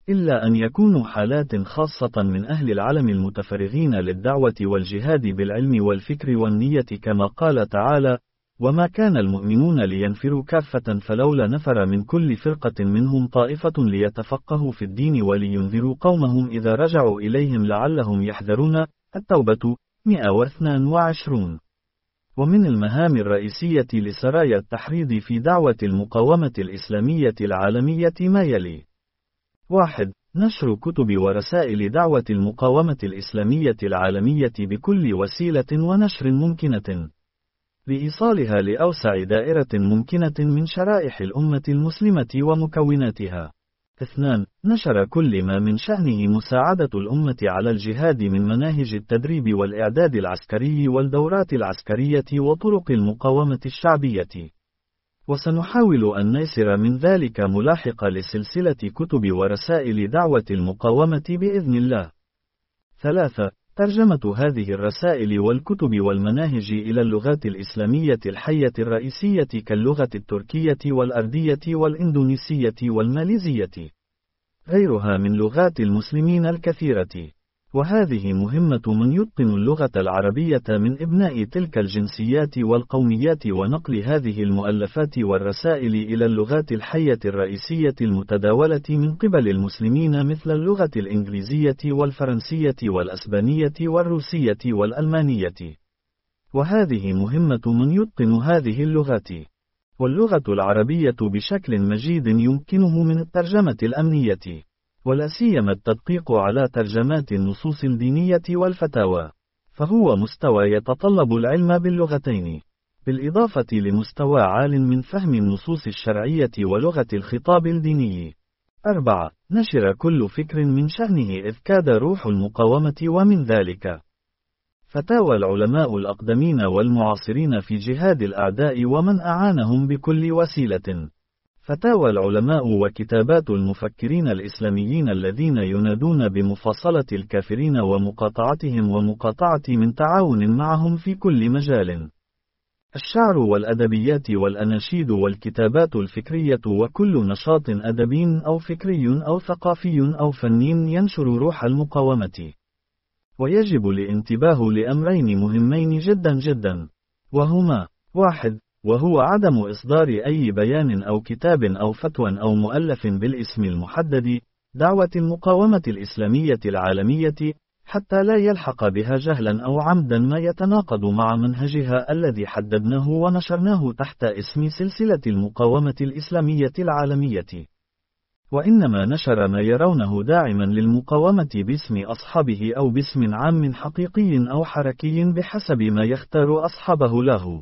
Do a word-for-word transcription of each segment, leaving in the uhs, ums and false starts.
إلا أن يكونوا حالات خاصة من أهل العلم المتفرغين للدعوة والجهاد بالعلم والفكر والنية، كما قال تعالى: وما كان المؤمنون لينفروا كافة فلولا نفر من كل فرقة منهم طائفة ليتفقهوا في الدين ولينذروا قومهم إذا رجعوا إليهم لعلهم يحذرون. التوبة مئة واثنين وعشرين. ومن المهام الرئيسية لسرايا التحريض في دعوة المقاومة الإسلامية العالمية ما يلي: واحد. نشر كتب ورسائل دعوة المقاومة الإسلامية العالمية بكل وسيلة ونشر ممكنة، لإيصالها لأوسع دائرة ممكنة من شرائح الأمة المسلمة ومكوناتها. اثنان. نشر كل ما من شأنه مساعدة الأمة على الجهاد من مناهج التدريب والإعداد العسكري والدورات العسكرية وطرق المقاومة الشعبية. وسنحاول أن نيسر من ذلك ملاحق لسلسلة كتب ورسائل دعوة المقاومة بإذن الله. ثلاثة. ترجمة هذه الرسائل والكتب والمناهج إلى اللغات الإسلامية الحية الرئيسية كاللغة التركية والأردية والإندونيسية والماليزية، غيرها من لغات المسلمين الكثيرة. وهذه مهمة من يتقن اللغة العربية من إبناء تلك الجنسيات والقوميات، ونقل هذه المؤلفات والرسائل إلى اللغات الحية الرئيسية المتداولة من قبل المسلمين مثل اللغة الإنجليزية والفرنسية والأسبانية والروسية والألمانية. وهذه مهمة من يتقن هذه اللغات. واللغة العربية بشكل مجيد يمكنه من الترجمة الأمنية، ولا سيما التدقيق على ترجمات النصوص الدينية والفتاوى، فهو مستوى يتطلب العلم باللغتين، بالإضافة لمستوى عال من فهم النصوص الشرعية ولغة الخطاب الديني. أربعة. نشر كل فكر من شأنه إذكاد روح المقاومة، ومن ذلك فتاوى العلماء الأقدمين والمعاصرين في جهاد الأعداء ومن أعانهم بكل وسيلة، فتاوى العلماء وكتابات المفكرين الإسلاميين الذين ينادون بمفاصلة الكافرين ومقاطعتهم ومقاطعة من تعاون معهم في كل مجال، الشعر والأدبيات والأناشيد والكتابات الفكرية وكل نشاط أدبي أو فكري أو ثقافي أو فني ينشر روح المقاومة. ويجب الانتباه لأمرين مهمين جدا جدا، وهما: واحد. وهو عدم إصدار أي بيان أو كتاب أو فتوى أو مؤلف بالاسم المحدد دعوة المقاومة الإسلامية العالمية، حتى لا يلحق بها جهلا أو عمدا ما يتناقض مع منهجها الذي حددناه ونشرناه تحت اسم سلسلة المقاومة الإسلامية العالمية. وإنما نشر ما يرونه داعما للمقاومة باسم أصحابه أو باسم عام حقيقي أو حركي بحسب ما يختار أصحابه له.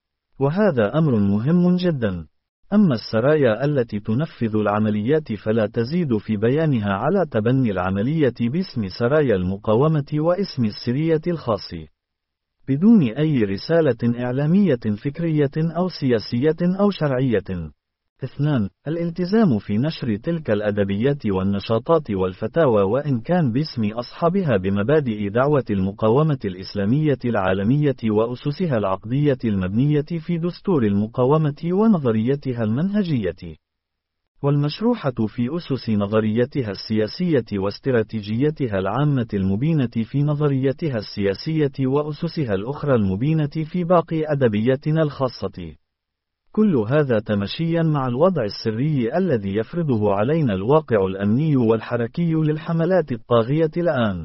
وهذا أمر مهم جدا. أما السرايا التي تنفذ العمليات فلا تزيد في بيانها على تبني العملية باسم سرايا المقاومة واسم السرية الخاص، بدون أي رسالة إعلامية فكرية أو سياسية أو شرعية. اثنان. الالتزام في نشر تلك الأدبيات والنشاطات والفتاوى وإن كان باسم أصحابها بمبادئ دعوة المقاومة الإسلامية العالمية وأسسها العقدية المبنية في دستور المقاومة ونظريتها المنهجية، والمشروحة في أسس نظريتها السياسية واستراتيجيتها العامة المبينة في نظريتها السياسية وأسسها الأخرى المبينة في باقي أدبياتنا الخاصة. كل هذا تمشيا مع الوضع السري الذي يفرضه علينا الواقع الأمني والحركي للحملات الطاغية الآن.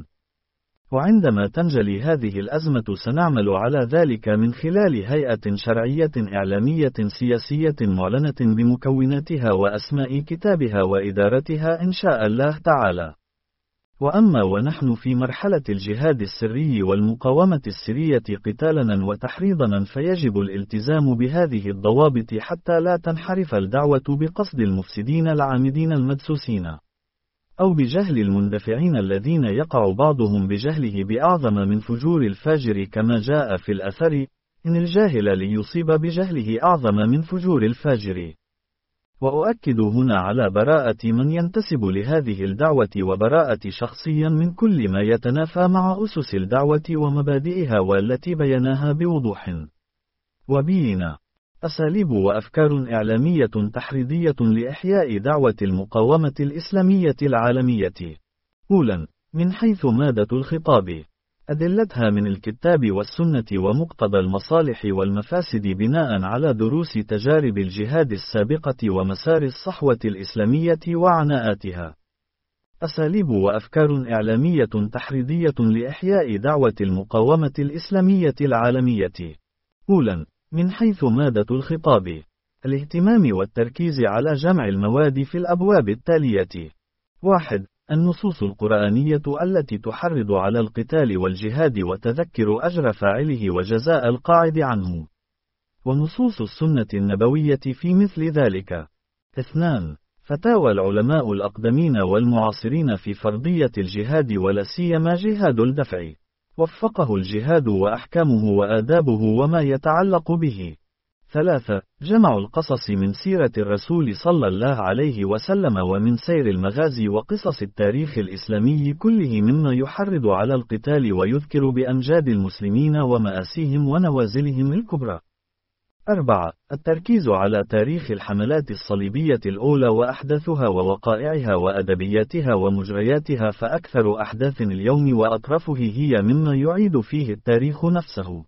وعندما تنجلي هذه الأزمة سنعمل على ذلك من خلال هيئة شرعية إعلامية سياسية معلنة بمكوناتها وأسماء كتابها وإدارتها إن شاء الله تعالى. وأما ونحن في مرحلة الجهاد السري والمقاومة السرية قتالنا وتحريضنا فيجب الالتزام بهذه الضوابط حتى لا تنحرف الدعوة بقصد المفسدين العامدين المدسوسين، أو بجهل المندفعين الذين يقع بعضهم بجهله بأعظم من فجور الفاجر، كما جاء في الأثر: إن الجاهل ليصيب بجهله أعظم من فجور الفاجر. وأؤكد هنا على براءة من ينتسب لهذه الدعوة وبراءة شخصيا من كل ما يتنافى مع أسس الدعوة ومبادئها والتي بيناها بوضوح. وبينا أساليب وأفكار إعلامية تحريضية لإحياء دعوة المقاومة الإسلامية العالمية. أولاً، من حيث مادة الخطاب. أدلتها من الكتاب والسنة ومقتضى المصالح والمفاسد بناء على دروس تجارب الجهاد السابقة ومسار الصحوة الإسلامية وعناءاتها. أساليب وأفكار إعلامية تحريضية لإحياء دعوة المقاومة الإسلامية العالمية. أولاً، من حيث مادة الخطاب. الاهتمام والتركيز على جمع المواد في الأبواب التالية. واحد. النصوص القرآنية التي تحرض على القتال والجهاد وتذكر أجر فاعله وجزاء القاعد عنه. ونصوص السنة النبوية في مثل ذلك. اثنان. فتاوى العلماء الأقدمين والمعاصرين في فرضية الجهاد ولا سيما جهاد الدفع. وفقه الجهاد وأحكامه وآدابه وما يتعلق به. ثلاثة. جمع القصص من سيرة الرسول صلى الله عليه وسلم ومن سير المغازي وقصص التاريخ الإسلامي كله مما يحرض على القتال ويذكر بأمجاد المسلمين ومآسيهم ونوازلهم الكبرى. أربعة. التركيز على تاريخ الحملات الصليبية الأولى وأحداثها ووقائعها وأدبياتها ومجرياتها، فأكثر أحداث اليوم وأطرافه هي مما يعيد فيه التاريخ نفسه.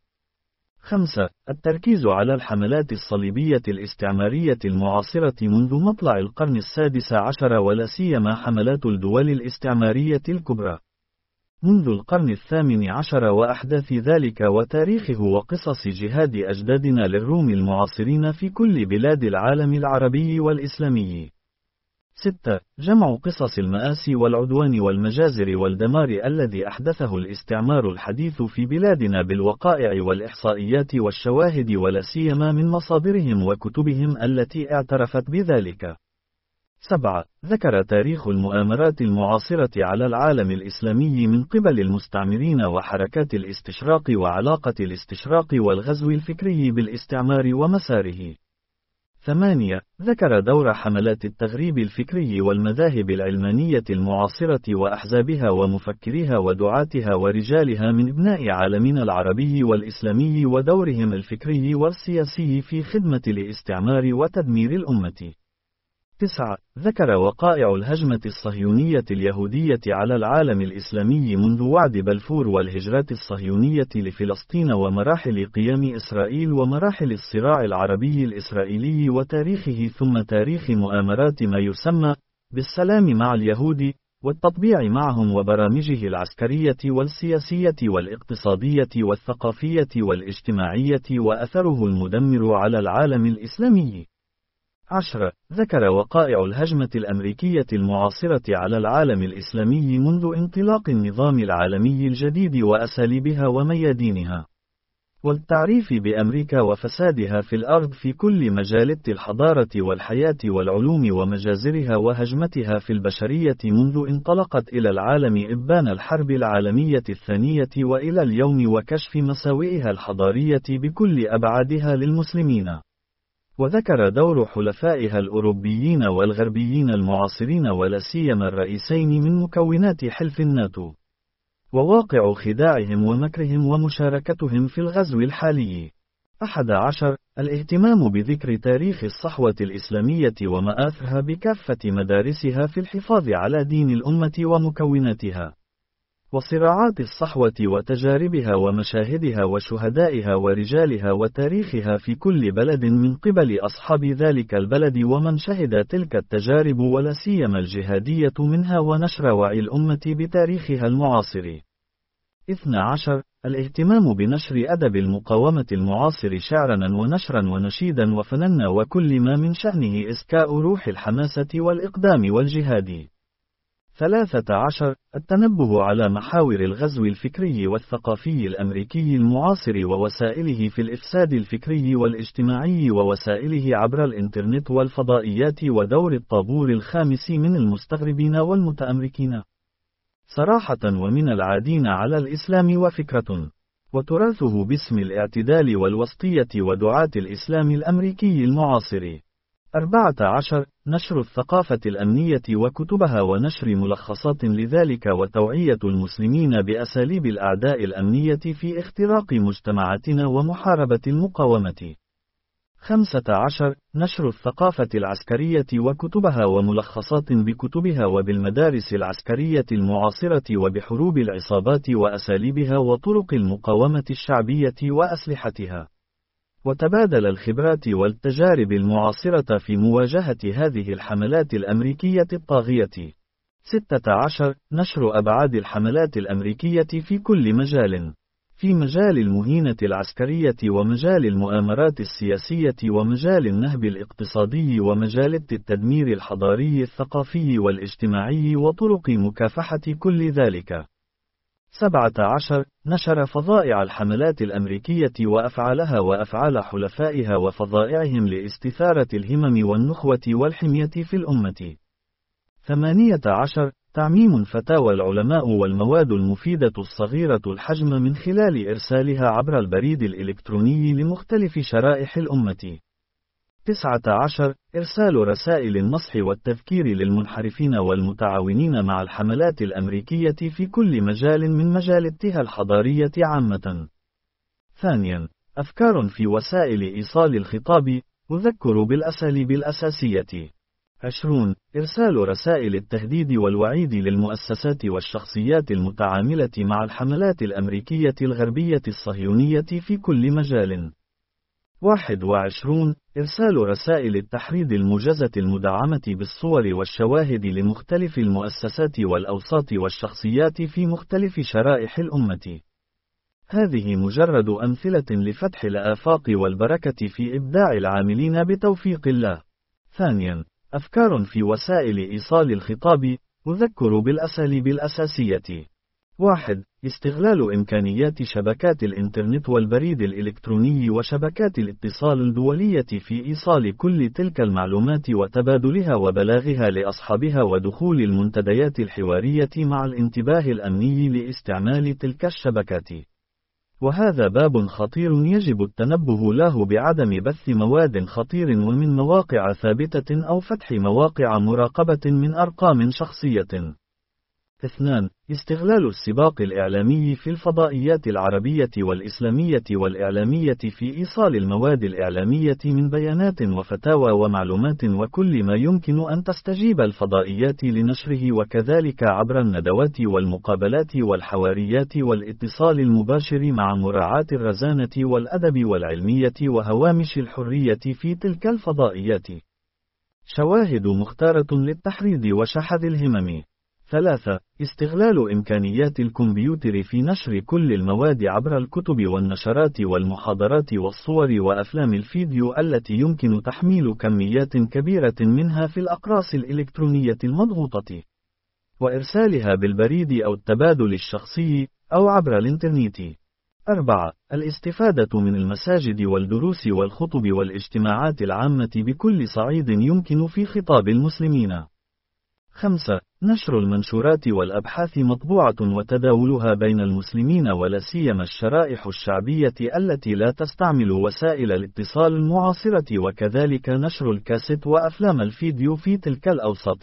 خمسة. التركيز على الحملات الصليبية الاستعمارية المعاصرة منذ مطلع القرن السادس عشر ولا سيما حملات الدول الاستعمارية الكبرى منذ القرن الثامن عشر وأحداث ذلك وتاريخه وقصص جهاد أجدادنا للروم المعاصرين في كل بلاد العالم العربي والإسلامي. ستة. جمع قصص المآسي والعدوان والمجازر والدمار الذي أحدثه الاستعمار الحديث في بلادنا بالوقائع والإحصائيات والشواهد ولا سيما من مصادرهم وكتبهم التي اعترفت بذلك. سبعة. ذكر تاريخ المؤامرات المعاصرة على العالم الإسلامي من قبل المستعمرين وحركات الاستشراق وعلاقة الاستشراق والغزو الفكري بالاستعمار ومساره. ثمانية. ذكر دور حملات التغريب الفكري والمذاهب العلمانية المعاصرة وأحزابها ومفكريها ودعاتها ورجالها من ابناء عالمنا العربي والإسلامي ودورهم الفكري والسياسي في خدمة الاستعمار وتدمير الأمة. تسعة. ذكر وقائع الهجمة الصهيونية اليهودية على العالم الإسلامي منذ وعد بلفور والهجرات الصهيونية لفلسطين ومراحل قيام إسرائيل ومراحل الصراع العربي الإسرائيلي وتاريخه، ثم تاريخ مؤامرات ما يسمى بالسلام مع اليهود والتطبيع معهم وبرامجه العسكرية والسياسية والاقتصادية والثقافية والاجتماعية وأثره المدمر على العالم الإسلامي. عشرة. ذكر وقائع الهجمة الأمريكية المعاصرة على العالم الإسلامي منذ انطلاق النظام العالمي الجديد وأساليبها وميادينها، والتعريف بأمريكا وفسادها في الأرض في كل مجالات الحضارة والحياة والعلوم ومجازرها وهجمتها في البشرية منذ انطلقت إلى العالم إبان الحرب العالمية الثانية وإلى اليوم، وكشف مساوئها الحضارية بكل أبعادها للمسلمين. وذكر دور حلفائها الأوروبيين والغربيين المعاصرين ولا سيما الرئيسين من مكونات حلف الناتو، وواقع خداعهم ومكرهم ومشاركتهم في الغزو الحالي. أحد عشر. الاهتمام بذكر تاريخ الصحوة الإسلامية ومآثرها بكافة مدارسها في الحفاظ على دين الأمة ومكوناتها، وصراعات الصحوة وتجاربها ومشاهدها وشهدائها ورجالها وتاريخها في كل بلد من قبل أصحاب ذلك البلد ومن شهد تلك التجارب ولا سيما الجهادية منها، ونشر وعي الأمة بتاريخها المعاصر. اثني عشر. الاهتمام بنشر أدب المقاومة المعاصر شعرا ونشرا ونشيدا وفننا وكل ما من شأنه إسكاء روح الحماسة والإقدام والجهاد. ثلاثة عشر. التنبه على محاور الغزو الفكري والثقافي الأمريكي المعاصر ووسائله في الإفساد الفكري والاجتماعي ووسائله عبر الإنترنت والفضائيات، ودور الطابور الخامس من المستغربين والمتأمركين صراحة ومن العادين على الإسلام وفكرة، وتراثه باسم الاعتدال والوسطية ودعاة الإسلام الأمريكي المعاصر. أربعة عشر. نشر الثقافة الأمنية وكتبها ونشر ملخصات لذلك، وتوعية المسلمين بأساليب الأعداء الأمنية في اختراق مجتمعاتنا ومحاربة المقاومة. خمسة عشر نشر الثقافة العسكرية وكتبها وملخصات بكتبها وبالمدارس العسكرية المعاصرة وبحروب العصابات وأساليبها وطرق المقاومة الشعبية وأسلحتها، وتبادل الخبرات والتجارب المعاصرة في مواجهة هذه الحملات الأمريكية الطاغية. ستة عشر نشر أبعاد الحملات الأمريكية في كل مجال، في مجال المهينة العسكرية ومجال المؤامرات السياسية ومجال النهب الاقتصادي ومجال التدمير الحضاري الثقافي والاجتماعي وطرق مكافحة كل ذلك. سبعة عشر نشر فظائع الحملات الأمريكية وأفعالها وأفعال حلفائها وفظائعهم لاستثارة الهمم والنخوة والحمية في الأمة. ثمانية عشر تعميم فتاوى العلماء والمواد المفيدة الصغيرة الحجم من خلال إرسالها عبر البريد الإلكتروني لمختلف شرائح الأمة. تسعة عشر إرسال رسائل النصح والتذكير للمنحرفين والمتعاونين مع الحملات الأمريكية في كل مجال من مجالاتها الحضارية عامة. ثانيا، أفكار في وسائل إيصال الخطاب، أذكر بالأساليب الأساسية. عشرون إرسال رسائل التهديد والوعيد للمؤسسات والشخصيات المتعاملة مع الحملات الأمريكية الغربية الصهيونية في كل مجال. واحد وعشرون إرسال رسائل التحريض الموجزة المدعمة بالصور والشواهد لمختلف المؤسسات والأوساط والشخصيات في مختلف شرائح الأمة. هذه مجرد أمثلة لفتح الآفاق والبركة في إبداع العاملين بتوفيق الله. ثانيا، أفكار في وسائل إيصال الخطاب، أذكر بالأساليب الأساسية. واحد استغلال إمكانيات شبكات الإنترنت والبريد الإلكتروني وشبكات الاتصال الدولية في إيصال كل تلك المعلومات وتبادلها وبلاغها لأصحابها ودخول المنتديات الحوارية مع الانتباه الأمني لاستعمال تلك الشبكات. وهذا باب خطير يجب التنبه له بعدم بث مواد خطير ومن مواقع ثابتة أو فتح مواقع مراقبة من أرقام شخصية. اثنان استغلال السباق الإعلامي في الفضائيات العربية والإسلامية والإعلامية في إيصال المواد الإعلامية من بيانات وفتاوى ومعلومات وكل ما يمكن أن تستجيب الفضائيات لنشره، وكذلك عبر الندوات والمقابلات والحواريات والاتصال المباشر مع مراعاة الرزانة والأدب والعلمية وهوامش الحرية في تلك الفضائيات. شواهد مختارة للتحريض وشحذ الهمم. ثلاثة استغلال إمكانيات الكمبيوتر في نشر كل المواد عبر الكتب والنشرات والمحاضرات والصور وأفلام الفيديو التي يمكن تحميل كميات كبيرة منها في الأقراص الإلكترونية المضغوطة، وإرسالها بالبريد أو التبادل الشخصي أو عبر الإنترنت. أربعة الاستفادة من المساجد والدروس والخطب والاجتماعات العامة بكل صعيد يمكن في خطاب المسلمين. خمسة نشر المنشورات والأبحاث مطبوعة وتداولها بين المسلمين ولا سيما الشرائح الشعبية التي لا تستعمل وسائل الاتصال المعاصرة، وكذلك نشر الكاسيت وأفلام الفيديو في تلك الأوساط.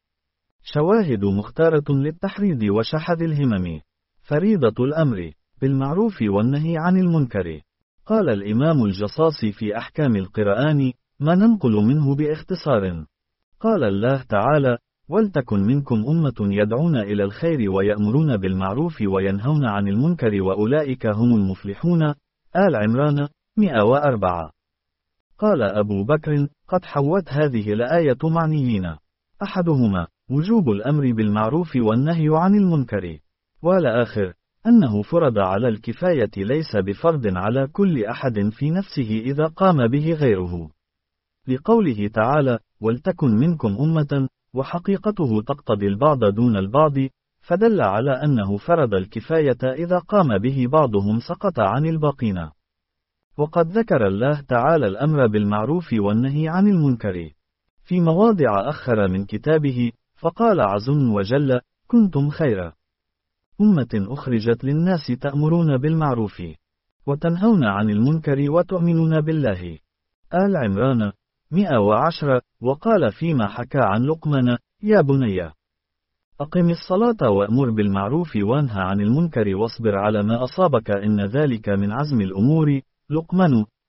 شواهد مختارة للتحريض وشحذ الهمم. فريضة الأمر بالمعروف والنهي عن المنكر. قال الإمام الجصاصي في أحكام القرآن ما ننقل منه باختصار. قال الله تعالى: ولتكن منكم أمة يدعون إلى الخير ويأمرون بالمعروف وينهون عن المنكر وأولئك هم المفلحون. آل عمران مئة وأربعة. قال أبو بكر: قد حوت هذه الآية معنيين: أحدهما وجوب الأمر بالمعروف والنهي عن المنكر، والآخر أنه فرض على الكفاية ليس بفرض على كل أحد في نفسه إذا قام به غيره، لقوله تعالى: ولتكن منكم أمة، وحقيقته تقتضي البعض دون البعض، فدل على أنه فرض الكفاية إذا قام به بعضهم سقط عن الباقين. وقد ذكر الله تعالى الأمر بالمعروف والنهي عن المنكر في مواضع أخر من كتابه، فقال عز وجل: كنتم خير أمة أخرجت للناس تأمرون بالمعروف وتنهون عن المنكر وتؤمنون بالله. آل عمران مئة وعشرة. وقال فيما حكى عن لقمان: يا بني أقم الصلاة وأمر بالمعروف وانهى عن المنكر واصبر على ما أصابك إن ذلك من عزم الأمور. لقمان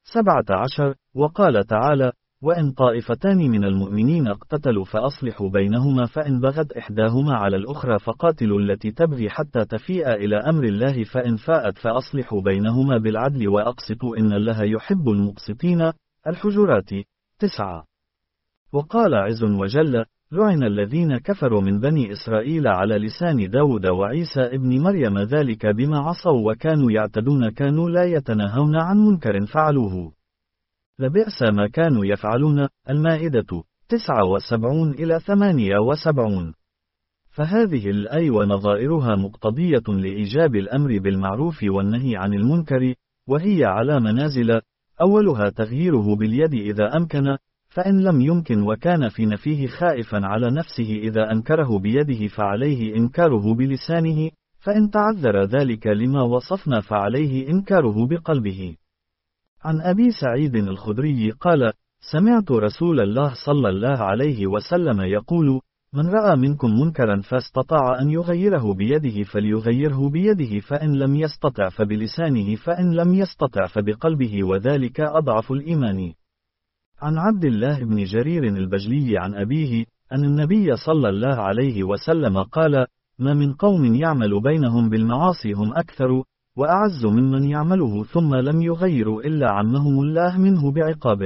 سبعة عشر. وقال تعالى: وإن طائفتان من المؤمنين اقتتلوا فأصلحوا بينهما فإن بغت إحداهما على الأخرى فقاتلوا التي تبغي حتى تفيء إلى أمر الله فإن فاءت فأصلحوا بينهما بالعدل وأقسطوا إن الله يحب المقسطين. الحجرات. تسعة. وقال عز وجل: لعن الذين كفروا من بني إسرائيل على لسان داود وعيسى ابن مريم ذلك بما عصوا وكانوا يعتدون كانوا لا يتناهون عن منكر فعلوه لبئس ما كانوا يفعلون. المائدة. تسعة وسبعون إلى ثمانية وسبعون. فهذه الآية ونظائرها مقتضية لإيجاب الأمر بالمعروف والنهي عن المنكر، وهي على منازل: أولها تغييره باليد إذا أمكن، فإن لم يمكن وكان في نفيه خائفا على نفسه إذا أنكره بيده فعليه إنكاره بلسانه، فإن تعذر ذلك لما وصفنا فعليه إنكاره بقلبه. عن أبي سعيد الخدري قال: سمعت رسول الله صلى الله عليه وسلم يقول: من رأى منكم منكرا فاستطاع أن يغيره بيده فليغيره بيده فإن لم يستطع فبلسانه فإن لم يستطع فبقلبه وذلك أضعف الإيمان. عن عبد الله بن جرير البجلي عن أبيه أن النبي صلى الله عليه وسلم قال: ما من قوم يعمل بينهم بالمعاصي هم أكثر وأعز ممن يعمله ثم لم يغيروا إلا عمهم الله منه بعقاب.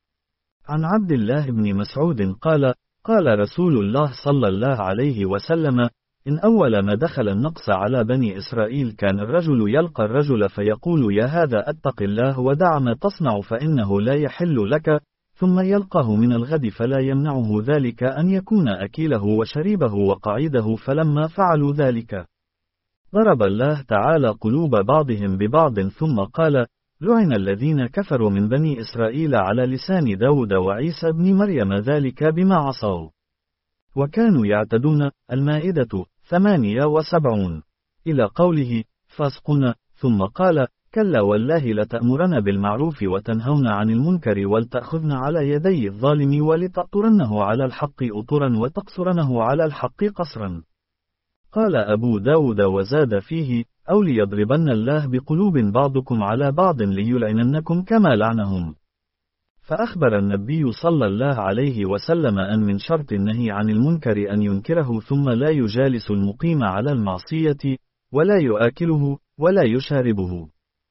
عن عبد الله بن مسعود قال: قال رسول الله صلى الله عليه وسلم: إن أول ما دخل النقص على بني إسرائيل كان الرجل يلقى الرجل فيقول: يا هذا أتق الله ودع ما تصنع فإنه لا يحل لك، ثم يلقاه من الغد فلا يمنعه ذلك أن يكون أكيله وشريبه وقعيده، فلما فعلوا ذلك ضرب الله تعالى قلوب بعضهم ببعض ثم قال: لعن الذين كفروا من بني إسرائيل على لسان داود وعيسى ابن مريم ذلك بما عصوا وكانوا يعتدون. المائدة. ثمانية وسبعون. إلى قوله: فاسقنا، ثم قال: كلا والله لتأمرن بالمعروف وتنهون عن المنكر ولتأخذن على يدي الظالم ولتأطرنه على الحق أطرا وتقصرنه على الحق قصرا. قال أبو داود وزاد فيه: أو ليضربن الله بقلوب بعضكم على بعض ليلعننكم كما لعنهم. فأخبر النبي صلى الله عليه وسلم أن من شرط النهي عن المنكر أن ينكره ثم لا يجالس المقيم على المعصية ولا يؤكله ولا يشاربه.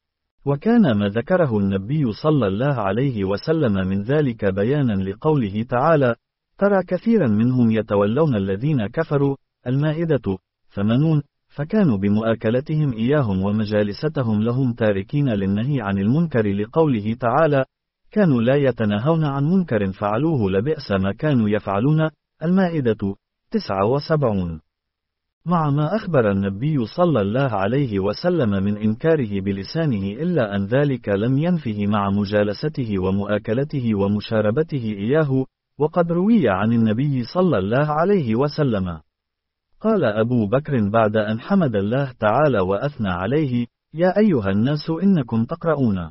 وكان ما ذكره النبي صلى الله عليه وسلم من ذلك بيانا لقوله تعالى: ترى كثيرا منهم يتولون الذين كفروا. المائدة. ثمانون. فكانوا بمؤاكلتهم إياهم ومجالستهم لهم تاركين للنهي عن المنكر لقوله تعالى: كانوا لا يتناهون عن منكر فعلوه لبئس ما كانوا يفعلون. المائدة. تسعة وسبعون. مع ما أخبر النبي صلى الله عليه وسلم من إنكاره بلسانه إلا أن ذلك لم ينفه مع مجالسته ومؤاكلته ومشاربته إياه. وقد روي عن النبي صلى الله عليه وسلم قال أبو بكر بعد أن حمد الله تعالى وأثنى عليه: يا أيها الناس إنكم تقرؤون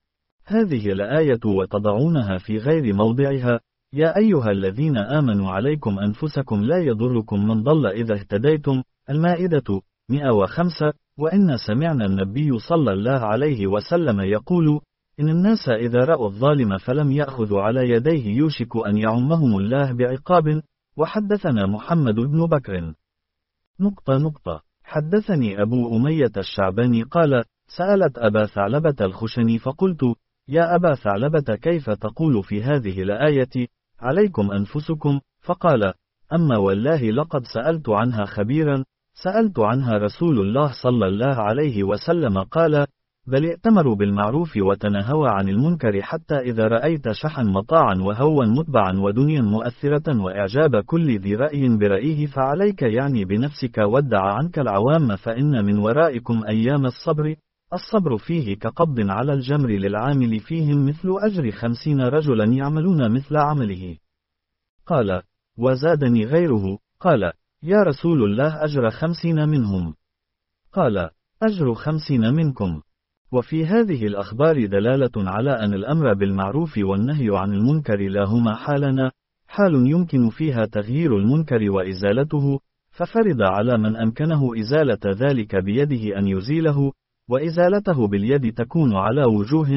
هذه الآية وتضعونها في غير موضعها: يا أيها الذين آمنوا عليكم أنفسكم لا يضركم من ضل إذا اهتديتم. المائدة. مئة وخمسة. وإن سمعنا النبي صلى الله عليه وسلم يقول: إن الناس إذا رأوا الظالم فلم يأخذوا على يديه يوشك أن يعمهم الله بعقاب. وحدثنا محمد بن بكر. نقطة نقطة. حدثني أبو أمية الشعباني قال: سألت أبا ثعلبة الخشني فقلت: يا أبا ثعلبة كيف تقول في هذه الآية: عليكم أنفسكم؟ فقال: أما والله لقد سألت عنها خبيرا، سألت عنها رسول الله صلى الله عليه وسلم قال: بل ائتمروا بالمعروف وتنهوا عن المنكر حتى إذا رأيت شحا مطاعا وهوا متبعا ودنيا مؤثرة وإعجاب كل ذي رأي برأيه فعليك يعني بنفسك وادع عنك العوام فإن من ورائكم أيام الصبر، الصبر فيه كقبض على الجمر للعامل فيهم مثل أجر خمسين رجلا يعملون مثل عمله. قال: وزادني غيره قال: يا رسول الله أجر خمسين منهم؟ قال: أجر خمسين منكم. وفي هذه الأخبار دلالة على أن الأمر بالمعروف والنهي عن المنكر لا هما حالنا: حال يمكن فيها تغيير المنكر وإزالته، ففرض على من أمكنه إزالة ذلك بيده أن يزيله، وإزالته باليد تكون على وجوه: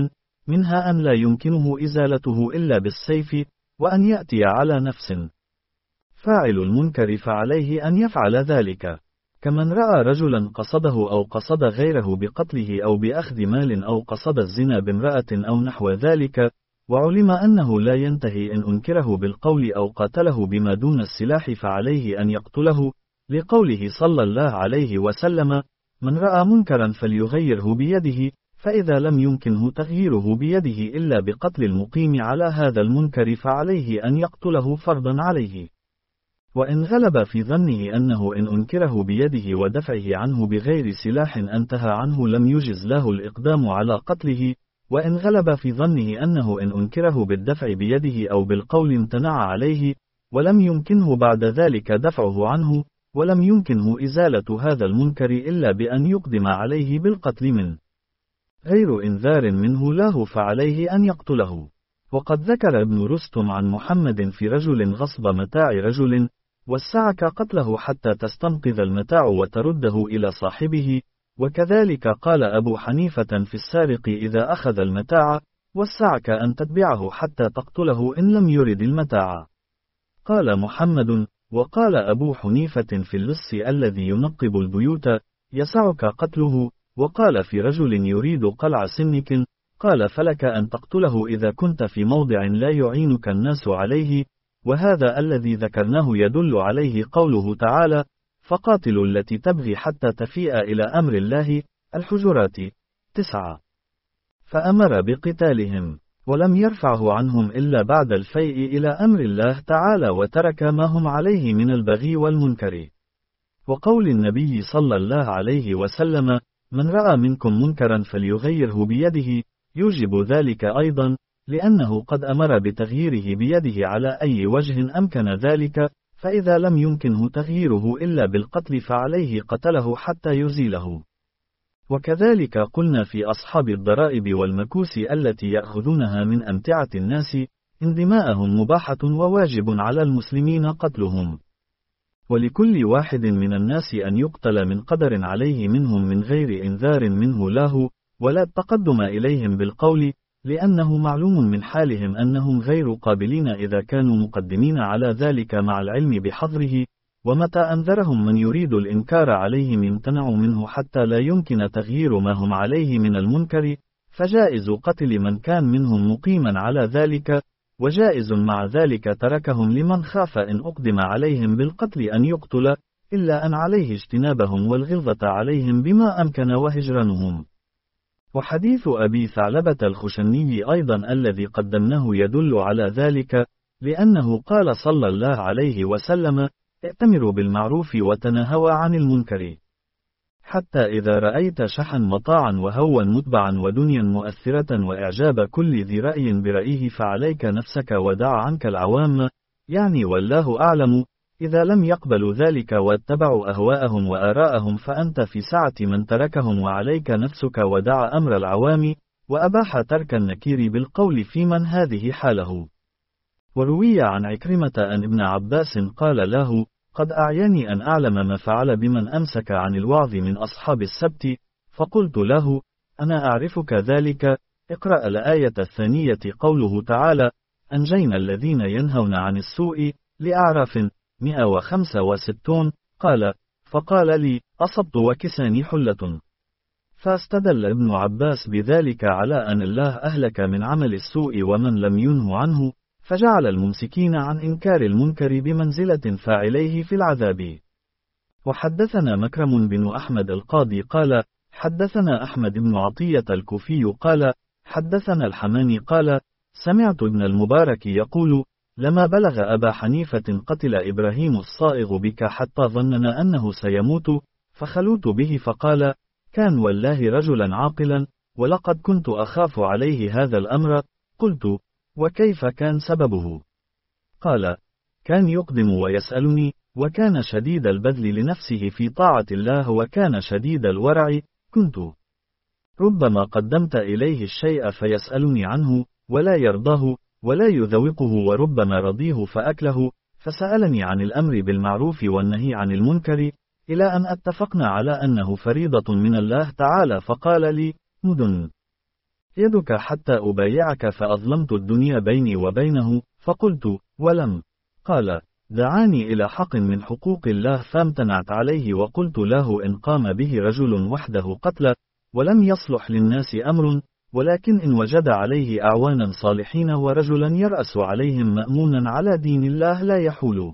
منها أن لا يمكنه إزالته إلا بالسيف، وأن يأتي على نفس فاعل المنكر فعليه أن يفعل ذلك، كمن رأى رجلا قصده أو قصد غيره بقتله أو بأخذ مال أو قصد الزنا بامرأة أو نحو ذلك، وعلم أنه لا ينتهي إن أنكره بالقول أو قاتله بما دون السلاح فعليه أن يقتله، لقوله صلى الله عليه وسلم: من رأى منكرا فليغيره بيده، فإذا لم يمكنه تغييره بيده إلا بقتل المقيم على هذا المنكر فعليه أن يقتله فرضا عليه. وإن غلب في ظنه أنه إن أنكره بيده ودفعه عنه بغير سلاح انتهى عنه لم يجز له الإقدام على قتله، وإن غلب في ظنه أنه إن أنكره بالدفع بيده أو بالقول امتنع عليه، ولم يمكنه بعد ذلك دفعه عنه، ولم يمكنه إزالة هذا المنكر إلا بأن يقدم عليه بالقتل منه غير إنذار منه له فعليه أن يقتله. وقد ذكر ابن رستم عن محمد في رجل غصب متاع رجل، والسعك قتله حتى تستنقذ المتاع وترده إلى صاحبه، وكذلك قال أبو حنيفة في السارق إذا أخذ المتاع، والسعك أن تتبعه حتى تقتله إن لم يرد المتاع. قال محمد: وقال أبو حنيفة في اللص الذي ينقب البيوت: يسعك قتله. وقال في رجل يريد قلع سنك: قال: فلك أن تقتله إذا كنت في موضع لا يعينك الناس عليه. وهذا الذي ذكرناه يدل عليه قوله تعالى: فقاتلوا التي تبغي حتى تفيء إلى أمر الله. الحجرات تسعة. فأمر بقتالهم، ولم يرفعه عنهم إلا بعد الفيء إلى أمر الله تعالى، وترك ما هم عليه من البغي والمنكر. وقول النبي صلى الله عليه وسلم: من رأى منكم منكرا فليغيره بيده، يوجب ذلك أيضا، لأنه قد أمر بتغييره بيده على أي وجه أمكن ذلك، فإذا لم يمكنه تغييره إلا بالقتل فعليه قتله حتى يزيله. وكذلك قلنا في أصحاب الضرائب والمكوس التي يأخذونها من أمتعة الناس، إن دماءهم مباحة وواجب على المسلمين قتلهم. ولكل واحد من الناس أن يقتل من قدر عليه منهم من غير إنذار منه له، ولا التقدم إليهم بالقول، لأنه معلوم من حالهم أنهم غير قابلين إذا كانوا مقدمين على ذلك مع العلم بحظره، ومتى أنذرهم من يريد الإنكار عليهم امتنعوا منه حتى لا يمكن تغيير ما هم عليه من المنكر، فجائز قتل من كان منهم مقيما على ذلك، وجائز مع ذلك تركهم لمن خاف إن أقدم عليهم بالقتل أن يقتل، إلا أن عليه اجتنابهم والغلظة عليهم بما أمكن وهجرانهم. وحديث أبي ثعلبة الخشني أيضا الذي قدمناه يدل على ذلك، لأنه قال صلى الله عليه وسلم: ائتمروا بالمعروف وتناهوا عن المنكر، حتى إذا رأيت شحا مطاعا وهوا متبعا ودنيا مؤثرة وإعجاب كل ذي رأي برأيه فعليك نفسك ودع عنك العوام، يعني والله أعلم. إذا لم يقبلوا ذلك واتبعوا أهواءهم وآراءهم فأنت في سعة من تركهم، وعليك نفسك ودع أمر العوام، وأباح ترك النكير بالقول في من هذه حاله. وروي عن عكرمة أن ابن عباس قال له: قد أعيني أن أعلم ما فعل بمن أمسك عن الوعظ من أصحاب السبت، فقلت له: أنا أعرفك ذلك، اقرأ الآية الثانية قوله تعالى: أنجينا الذين ينهون عن السوء، لأعراف مئة وخمسة وستون. قال: فقال لي: أصبت وكساني حلة. فاستدل ابن عباس بذلك على أن الله أهلك من عمل السوء ومن لم ينه عنه، فجعل الممسكين عن إنكار المنكر بمنزلة فاعليه في العذاب. وحدثنا مكرم بن أحمد القاضي قال: حدثنا أحمد بن عطية الكوفي قال: حدثنا الحماني قال: سمعت ابن المبارك يقول: لما بلغ أبا حنيفة قتل إبراهيم الصائغ بك حتى ظننا أنه سيموت، فخلوت به فقال: كان والله رجلا عاقلا، ولقد كنت أخاف عليه هذا الأمر. قلت: وكيف كان سببه؟ قال: كان يقدم ويسألني، وكان شديد البذل لنفسه في طاعة الله، وكان شديد الورع. كنت ربما قدمت إليه الشيء فيسألني عنه، ولا يرضاه ولا يذوقه، وربما رضيه فأكله، فسألني عن الأمر بالمعروف والنهي عن المنكر، إلى أن اتفقنا على أنه فريضة من الله تعالى، فقال لي: مدن يدك حتى أبايعك، فأظلمت الدنيا بيني وبينه، فقلت ولم. قال دعاني إلى حق من حقوق الله فامتنعت عليه، وقلت له إن قام به رجل وحده قتل ولم يصلح للناس أمر، ولكن إن وجد عليه أعوانا صالحين ورجلا يرأس عليهم مأمونا على دين الله لا يحول.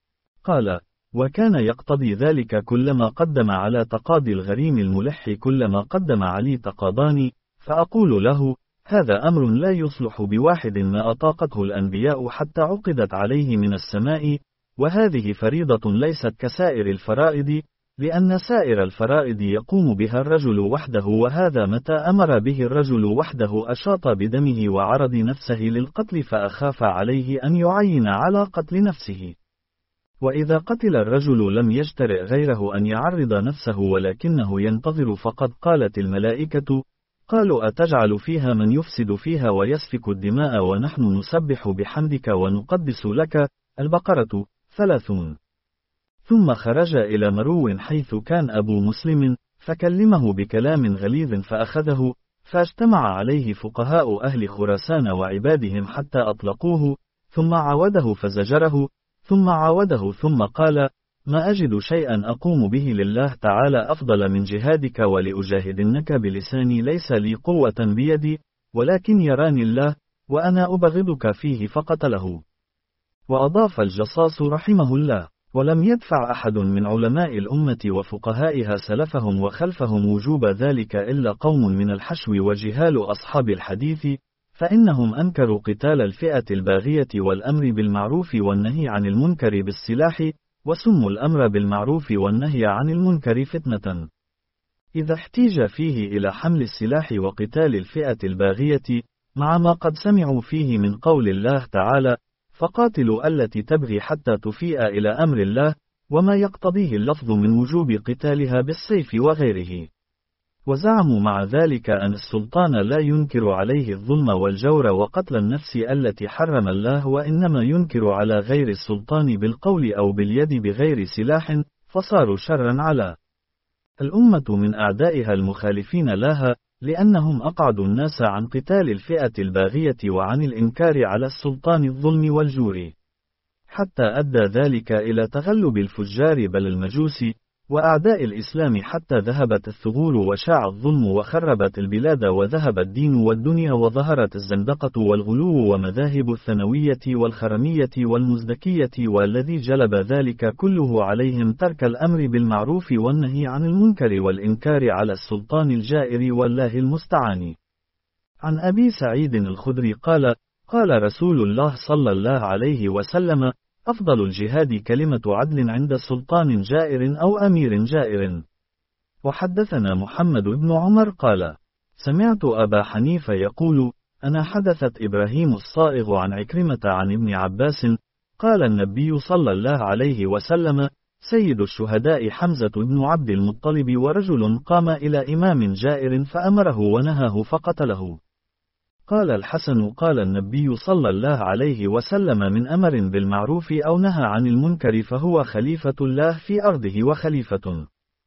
قال وكان يقتضي ذلك كلما قدم على تقاضي الغريم الملح كلما قدم علي تقاضاني، فأقول له هذا أمر لا يصلح بواحد ما أطاقته الأنبياء حتى عقدت عليه من السماء، وهذه فريضة ليست كسائر الفرائض، لأن سائر الفرائض يقوم بها الرجل وحده، وهذا متى أمر به الرجل وحده أشاط بدمه وعرض نفسه للقتل، فأخاف عليه أن يعين على قتل نفسه. وإذا قتل الرجل لم يجترئ غيره أن يعرض نفسه ولكنه ينتظر، فقد قالت الملائكة قالوا أتجعل فيها من يفسد فيها ويسفك الدماء ونحن نسبح بحمدك ونقدس لك. البقرة ثلاثون. ثم خرج إلى مرو حيث كان أبو مسلم، فكلمه بكلام غليظ فأخذه، فاجتمع عليه فقهاء أهل خراسان وعبادهم حتى أطلقوه، ثم عاوده فزجره، ثم عاوده ثم قال ما أجد شيئا أقوم به لله تعالى أفضل من جهادك، ولأجاهدنك بلساني ليس لي قوة بيدي، ولكن يراني الله، وأنا أبغضك فيه، فقتله. وأضاف الجصاص رحمه الله ولم يدفع أحد من علماء الأمة وفقهائها سلفهم وخلفهم وجوب ذلك إلا قوم من الحشو وجهال أصحاب الحديث، فإنهم أنكروا قتال الفئة الباغية والأمر بالمعروف والنهي عن المنكر بالسلاح، وسموا الأمر بالمعروف والنهي عن المنكر فتنة. إذا احتيج فيه إلى حمل السلاح وقتال الفئة الباغية مع ما قد سمعوا فيه من قول الله تعالى فقاتلوا التي تبغي حتى تفيء إلى أمر الله، وما يقتضيه اللفظ من وجوب قتالها بالسيف وغيره. وزعموا مع ذلك أن السلطان لا ينكر عليه الظلم والجور وقتل النفس التي حرم الله، وإنما ينكر على غير السلطان بالقول أو باليد بغير سلاح، فصاروا شرا على الأمة من أعدائها المخالفين لها، لأنهم أقعدوا الناس عن قتال الفئة الباغية وعن الإنكار على السلطان الظلم والجور، حتى أدى ذلك إلى تغلب الفجار بل المجوس وأعداء الإسلام، حتى ذهبت الثغور وشاع الظلم وخربت البلاد وذهب الدين والدنيا وظهرت الزندقة والغلو ومذاهب الثانوية والخرمية والمزدكية، والذي جلب ذلك كله عليهم ترك الأمر بالمعروف والنهي عن المنكر والإنكار على السلطان الجائر، والله المستعان. عن أبي سعيد الخدري قال قال رسول الله صلى الله عليه وسلم أفضل الجهاد كلمة عدل عند سلطان جائر أو أمير جائر. وحدثنا محمد بن عمر قال سمعت أبا حنيفة يقول أنا حدثت إبراهيم الصائغ عن عكرمة عن ابن عباس قال النبي صلى الله عليه وسلم سيد الشهداء حمزة بن عبد المطلب، ورجل قام إلى إمام جائر فأمره ونهاه فقتله. قال الحسن قال النبي صلى الله عليه وسلم من أمر بالمعروف أو نهى عن المنكر فهو خليفة الله في أرضه وخليفة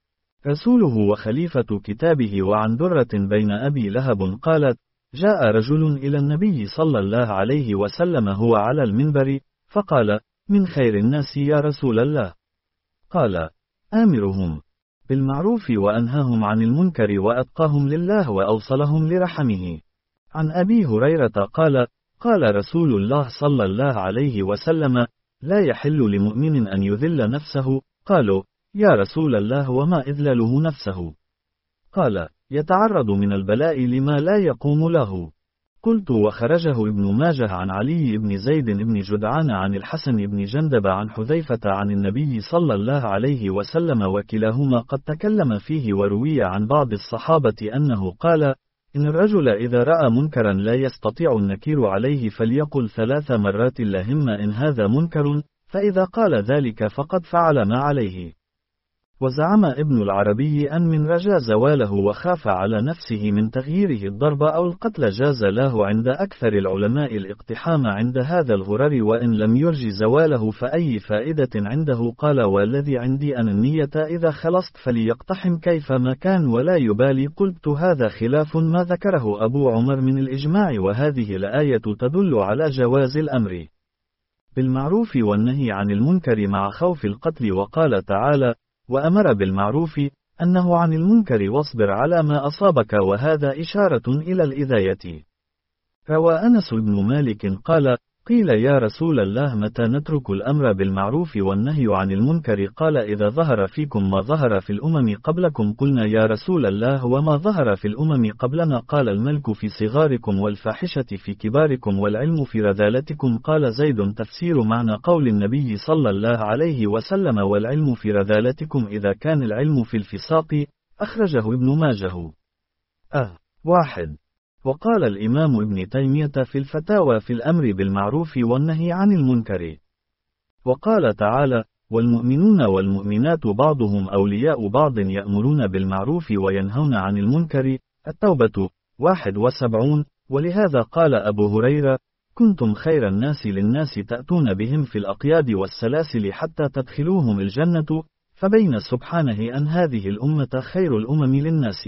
رسوله وخليفة كتابه. وعن درة بين أبي لهب قالت جاء رجل إلى النبي صلى الله عليه وسلم هو على المنبر فقال من خير الناس يا رسول الله؟ قال آمرهم بالمعروف وأنهاهم عن المنكر وأتقاهم لله وأوصلهم لرحمه. عن أبي هريرة قال قال رسول الله صلى الله عليه وسلم لا يحل لمؤمن أن يذل نفسه. قالوا يا رسول الله وما إذلاله نفسه؟ قال يتعرض من البلاء لما لا يقوم له. قلت وخرجه ابن ماجه عن علي بن زيد بن جدعان عن الحسن بن جندب عن حذيفة عن النبي صلى الله عليه وسلم، وكلاهما قد تكلم فيه، وروي عن بعض الصحابة أنه قال إن الرجل إذا رأى منكرا لا يستطيع النكير عليه فليقل ثلاث مرات اللهم إن هذا منكر، فإذا قال ذلك فقد فعل ما عليه. وزعم ابن العربي أن من رجا زواله وخاف على نفسه من تغييره الضرب أو القتل جاز له عند أكثر العلماء الاقتحام عند هذا الغرر وإن لم يرج زواله فأي فائدة عنده؟ قال: والذي عندي أن النية إذا خلصت فليقتحم كيفما كان ولا يبالي. قلت: هذا خلاف ما ذكره أبو عمر من الإجماع، وهذه الآية تدل على جواز الأمر بالمعروف والنهي عن المنكر مع خوف القتل. وقال تعالى: وأمر بالمعروف أنه عن المنكر واصبر على ما أصابك، وهذا إشارة إلى الإذاية. روى أنس بن مالك قال: قيل يا رسول الله متى نترك الأمر بالمعروف والنهي عن المنكر؟ قال: إذا ظهر فيكم ما ظهر في الأمم قبلكم. قلنا يا رسول الله وما ظهر في الأمم قبلنا؟ قال: الملك في صغاركم والفاحشة في كباركم والعلم في رذالتكم. قال زيد: تفسير معنى قول النبي صلى الله عليه وسلم والعلم في رذالتكم إذا كان العلم في الفساق. أخرجه ابن ماجه. أه واحد. وقال الإمام ابن تيمية في الفتاوى في الأمر بالمعروف والنهي عن المنكر. وقال تعالى: والمؤمنون والمؤمنات بعضهم أولياء بعض يأمرون بالمعروف وينهون عن المنكر. التوبة واحد وسبعون. ولهذا قال أبو هريرة: كنتم خير الناس للناس تأتون بهم في الأقياد والسلاسل حتى تدخلوهم الجنة. فبين سبحانه أن هذه الأمة خير الأمم للناس.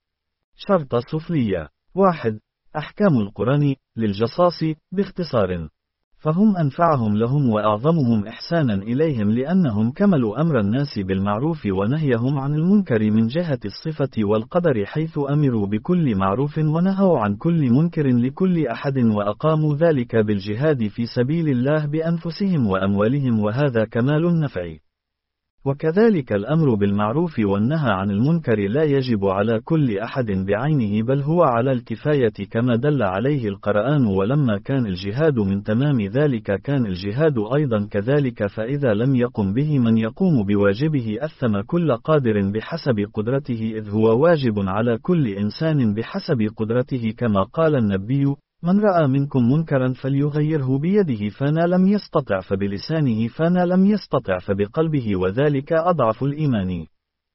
شرط سفلية. واحد. أحكام القرآن للجصاص باختصار، فهم أنفعهم لهم وأعظمهم إحسانا إليهم، لأنهم كملوا أمر الناس بالمعروف ونهيهم عن المنكر من جهة الصفة والقدر، حيث أمروا بكل معروف ونهوا عن كل منكر لكل أحد، وأقاموا ذلك بالجهاد في سبيل الله بأنفسهم وأموالهم، وهذا كمال النفع. وكذلك الأمر بالمعروف والنهى عن المنكر لا يجب على كل أحد بعينه، بل هو على الكفاية كما دل عليه القرآن. ولما كان الجهاد من تمام ذلك كان الجهاد أيضا كذلك، فإذا لم يقم به من يقوم بواجبه أثم كل قادر بحسب قدرته، إذ هو واجب على كل إنسان بحسب قدرته، كما قال النبي: من رأى منكم منكرا فليغيره بيده، فإن لم يستطع فبلسانه، فإن لم يستطع فبقلبه، وذلك أضعف الإيمان.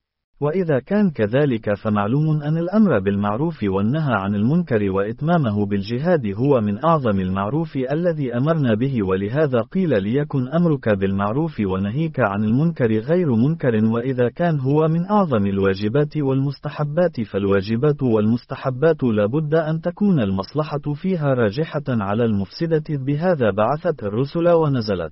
وإذا كان كذلك فمعلوم أن الأمر بالمعروف والنهى عن المنكر وإتمامه بالجهاد هو من أعظم المعروف الذي أمرنا به، ولهذا قيل: ليكن أمرك بالمعروف ونهيك عن المنكر غير منكر. وإذا كان هو من أعظم الواجبات والمستحبات، فالواجبات والمستحبات لابد أن تكون المصلحة فيها راجحة على المفسدة، بهذا بعثت الرسل ونزلت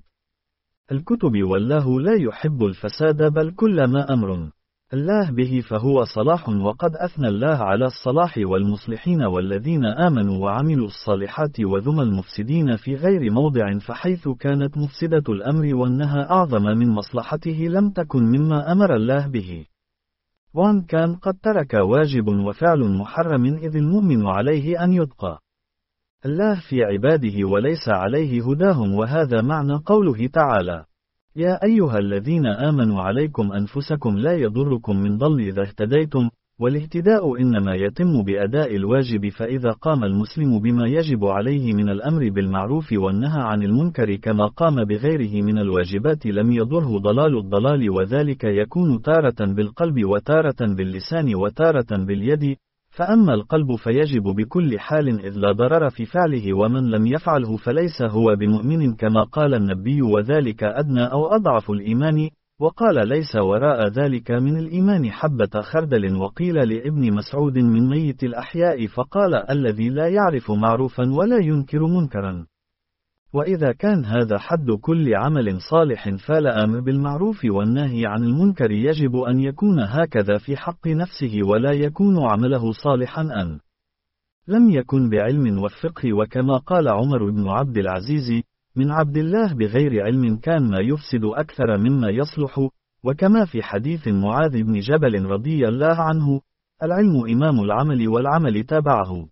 الكتب، والله لا يحب الفساد، بل كل ما أمر الله به فهو صلاح. وقد أثنى الله على الصلاح والمصلحين والذين آمنوا وعملوا الصالحات وذم المفسدين في غير موضع، فحيث كانت مفسدة الأمر والنهى أعظم من مصلحته لم تكن مما أمر الله به، وأن كان قد ترك واجب وفعل محرم، إذ المؤمن عليه أن يتقى الله في عباده وليس عليه هداهم. وهذا معنى قوله تعالى: يا أيها الذين آمنوا عليكم أنفسكم لا يضركم من ضل إذا اهتديتم. والاهتداء إنما يتم بأداء الواجب، فإذا قام المسلم بما يجب عليه من الأمر بالمعروف والنهى عن المنكر كما قام بغيره من الواجبات لم يضره ضلال الضلال، وذلك يكون تارة بالقلب وتارة باللسان وتارة باليد. فأما القلب فيجب بكل حال إذ لا ضرر في فعله، ومن لم يفعله فليس هو بمؤمن، كما قال النبي: وذلك أدنى أو أضعف الإيمان. وقال: ليس وراء ذلك من الإيمان حبة خردل. وقيل لابن مسعود: من ميت الأحياء، فقال: الذي لا يعرف معروفا ولا ينكر منكرا. وإذا كان هذا حد كل عمل صالح، فالأمر بالمعروف والنهي عن المنكر يجب أن يكون هكذا في حق نفسه، ولا يكون عمله صالحا أن لم يكن بعلم وفقه. وكما قال عمر بن عبد العزيز: من عبد الله بغير علم كان ما يفسد أكثر مما يصلح. وكما في حديث معاذ بن جبل رضي الله عنه: العلم إمام العمل والعمل تابعه.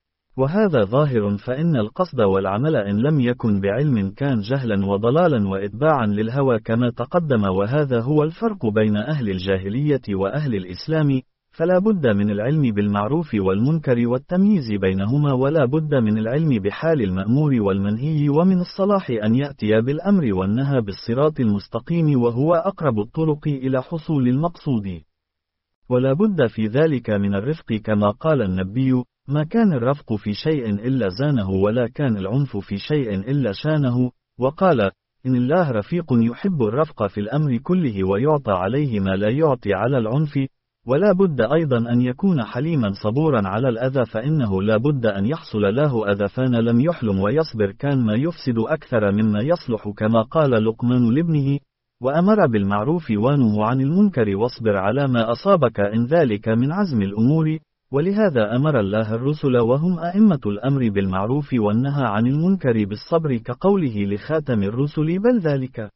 وهذا ظاهر، فإن القصد والعمل إن لم يكن بعلم كان جهلا وضلالا وإتباعا للهوى كما تقدم. وهذا هو الفرق بين أهل الجاهلية وأهل الإسلام، فلا بد من العلم بالمعروف والمنكر والتمييز بينهما، ولا بد من العلم بحال المأمور والمنهي، ومن الصلاح أن يأتي بالأمر والنهى بالصراط المستقيم، وهو أقرب الطرق إلى حصول المقصود. ولا بد في ذلك من الرفق، كما قال النبي: ما كان الرفق في شيء إلا زانه، ولا كان العنف في شيء إلا شانه. وقال: إن الله رفيق يحب الرفق في الأمر كله، ويعطى عليه ما لا يعطي على العنف. ولا بد أيضا أن يكون حليما صبورا على الأذى، فإنه لا بد أن يحصل له أذى فان لم يحلم ويصبر كان ما يفسد أكثر مما يصلح، كما قال لقمان لابنه: وأمر بالمعروف ونهى عن المنكر واصبر على ما أصابك إن ذلك من عزم الأمور. ولهذا أمر الله الرسل وهم أئمة الأمر بالمعروف والنهى عن المنكر بالصبر، كقوله لخاتم الرسل: بل ذلك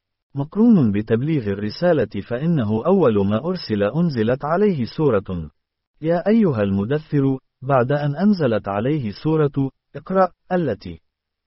مقرون بتبليغ الرسالة، فإنه أول ما أرسل أنزلت عليه سورة يا أيها المدثر، بعد أن أنزلت عليه سورة اقرأ التي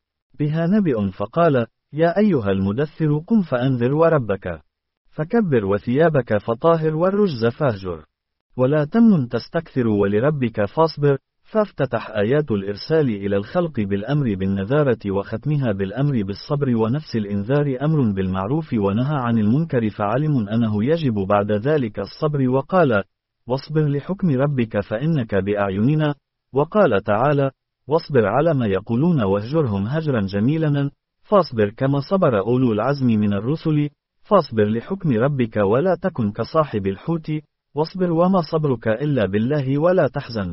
بها نبأ، فقال: يا أيها المدثر قم فأنذر وربك فكبر وثيابك فطاهر والرجز فاهجر ولا تمنن تستكثر ولربك فاصبر. فافتتح آيات الإرسال إلى الخلق بالأمر بالنذارة، وختمها بالأمر بالصبر ونفس الإنذار أمر بالمعروف ونهى عن المنكر، فعلم أنه يجب بعد ذلك الصبر. وقال: واصبر لحكم ربك فإنك بأعيننا. وقال تعالى: واصبر على ما يقولون واهجرهم هجرا جميلا. فاصبر كما صبر أولو العزم من الرسل. فاصبر لحكم ربك ولا تكن كصاحب الحوت. واصبر وما صبرك إلا بالله ولا تحزن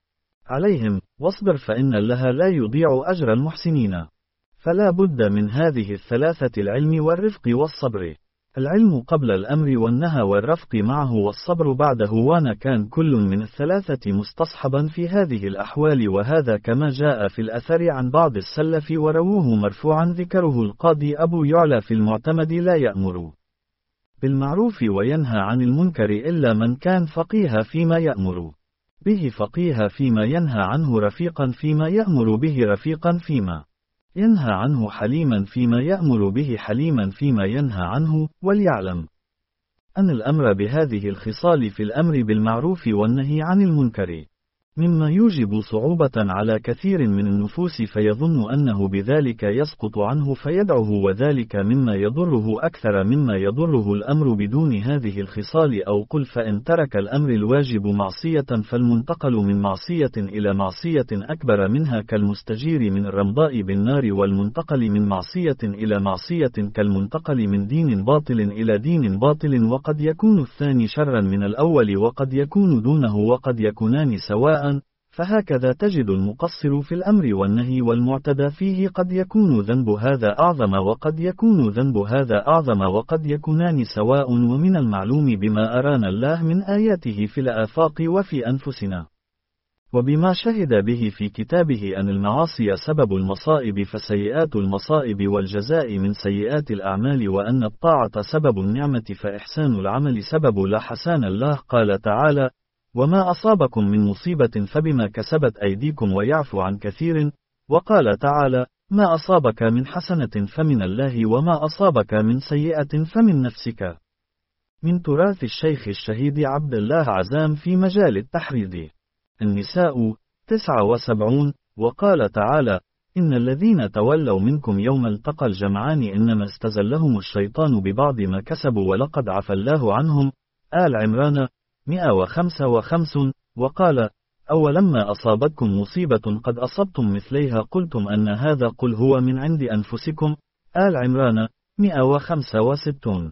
عليهم، واصبر فإن الله لا يضيع أجر المحسنين. فلا بد من هذه الثلاثة: العلم والرفق والصبر. العلم قبل الأمر والنهى، والرفق معه، والصبر بعده، وانا كان كل من الثلاثة مستصحبا في هذه الأحوال، وهذا كما جاء في الأثر عن بعض السلف، ورووه مرفوعا ذكره القاضي أبو يعلى في المعتمد: لا يأمر بالمعروف وينهى عن المنكر إلا من كان فقيها فيما يأمر به، فقيها فيما ينهى عنه، رفيقا فيما يأمر به، رفيقا فيما ينهى عنه، حليما فيما يأمر به، حليما فيما ينهى عنه. وليعلم أن الأمر بهذه الخصال في الأمر بالمعروف والنهي عن المنكر مما يوجب صعوبة على كثير من النفوس، فيظن أنه بذلك يسقط عنه فيدعه، وذلك مما يضره أكثر مما يضره الأمر بدون هذه الخصال. أو قل: فإن ترك الأمر الواجب معصية، فالمنتقل من معصية إلى معصية أكبر منها كالمستجير من الرمضاء بالنار، والمنتقل من معصية إلى معصية كالمنتقل من دين باطل إلى دين باطل. وقد يكون الثاني شرا من الأول، وقد يكون دونه، وقد يكونان سواء. فهكذا تجد المقصر في الأمر والنهي والمعتدى فيه قد يكون ذنب هذا أعظم، وقد يكون ذنب هذا أعظم، وقد يكونان سواء. ومن المعلوم بما أرانا الله من آياته في الآفاق وفي أنفسنا، وبما شهد به في كتابه، أن المعاصي سبب المصائب، فسيئات المصائب والجزاء من سيئات الأعمال، وأن الطاعة سبب النعمة، فإحسان العمل سبب لا حسان الله. قال تعالى: وما أصابكم من مصيبة فبما كسبت أيديكم ويعفو عن كثير. وقال تعالى: ما أصابك من حسنة فمن الله، وما أصابك من سيئة فمن نفسك. من تراث الشيخ الشهيد عبد الله عزام في مجال التحريض. النساء تسعة وسبعون. وقال تعالى: إن الذين تولوا منكم يوم التقى الجمعان إنما استزلهم الشيطان ببعض ما كسبوا ولقد عفى الله عنهم. آل عمران مئة وخمسة وخمسين. وقال: أولما أصابتكم مصيبة قد أصبتم مثليها قلتم أن هذا، قل هو من عند أنفسكم. آل عمران مئة وخمسة وستين.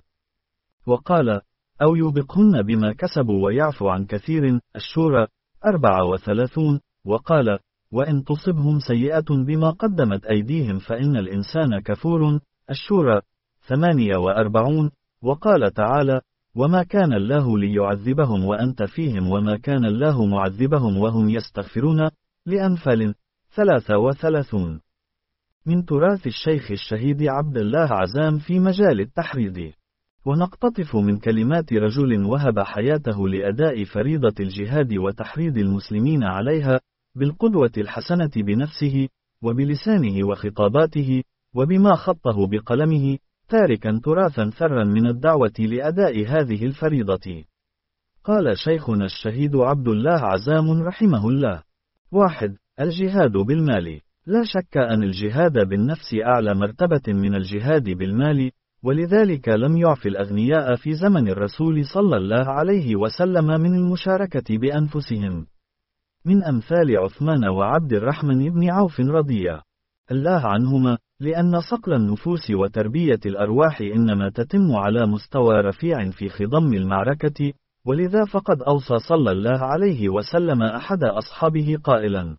وقال: أو يوبقهن بما كسبوا ويعفو عن كثير. الشورى أربعة وثلاثون. وقال: وإن تصبهم سيئة بما قدمت أيديهم فإن الإنسان كفور. الشورى ثمانية وأربعون. وقال تعالى: وما كان الله ليعذبهم وأنت فيهم وما كان الله معذبهم وهم يستغفرون. لأنفال ثلاثة وثلاثون. من تراث الشيخ الشهيد عبد الله عزام في مجال التحريض. ونقتطف من كلمات رجل وهب حياته لأداء فريضة الجهاد وتحريض المسلمين عليها، بالقدوة الحسنة بنفسه وبلسانه وخطاباته وبما خطه بقلمه، تاركا تراثا ثرا من الدعوة لأداء هذه الفريضة. قال شيخنا الشهيد عبد الله عزام رحمه الله: واحد. الجهاد بالمال. لا شك أن الجهاد بالنفس أعلى مرتبة من الجهاد بالمال، ولذلك لم يعف الأغنياء في زمن الرسول صلى الله عليه وسلم من المشاركة بأنفسهم، من أمثال عثمان وعبد الرحمن بن عوف رضي الله عنهما، لأن صقل النفوس وتربية الأرواح إنما تتم على مستوى رفيع في خضم المعركة، ولذا فقد أوصى صلى الله عليه وسلم أحد أصحابه قائلا: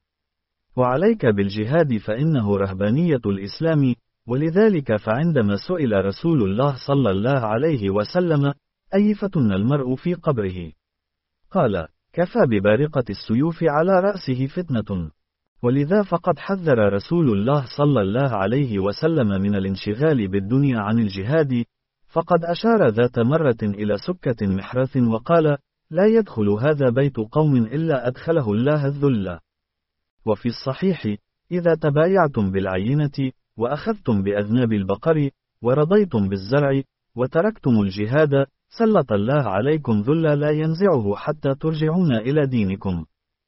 وعليك بالجهاد فإنه رهبانية الإسلام. ولذلك فعندما سئل رسول الله صلى الله عليه وسلم: أي فتن المرء في قبره؟ قال: كفى ببارقة السيوف على رأسه فتنة. ولذا فقد حذر رسول الله صلى الله عليه وسلم من الانشغال بالدنيا عن الجهاد، فقد أشار ذات مرة إلى سكة محرث وقال: لا يدخل هذا بيت قوم إلا أدخله الله الذل. وفي الصحيح: إذا تبايعتم بالعينة، وأخذتم بأذناب البقر، ورضيتم بالزرع، وتركتم الجهاد، سلط الله عليكم ذل لا ينزعه حتى ترجعون إلى دينكم.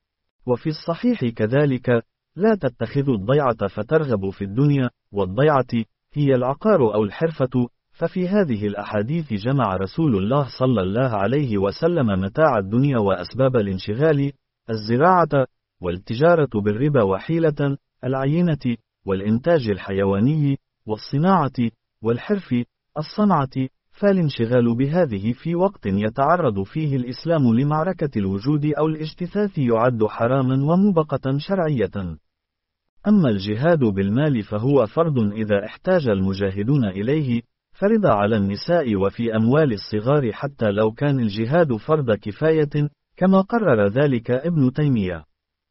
وفي الصحيح كذلك: لا تتخذوا الضيعة فترغبوا في الدنيا، والضيعة هي العقار أو الحرفة. ففي هذه الأحاديث جمع رسول الله صلى الله عليه وسلم متاع الدنيا وأسباب الانشغال: الزراعة، والتجارة بالربا وحيلة، العينة، والإنتاج الحيواني، والصناعة، والحرف، الصنعة. فالانشغال بهذه في وقت يتعرض فيه الإسلام لمعركة الوجود أو الاجتثاث يعد حراما ومبقة شرعية. أما الجهاد بالمال فهو فرض إذا احتاج المجاهدون إليه، فرض على النساء وفي أموال الصغار حتى لو كان الجهاد فرض كفاية، كما قرر ذلك ابن تيمية.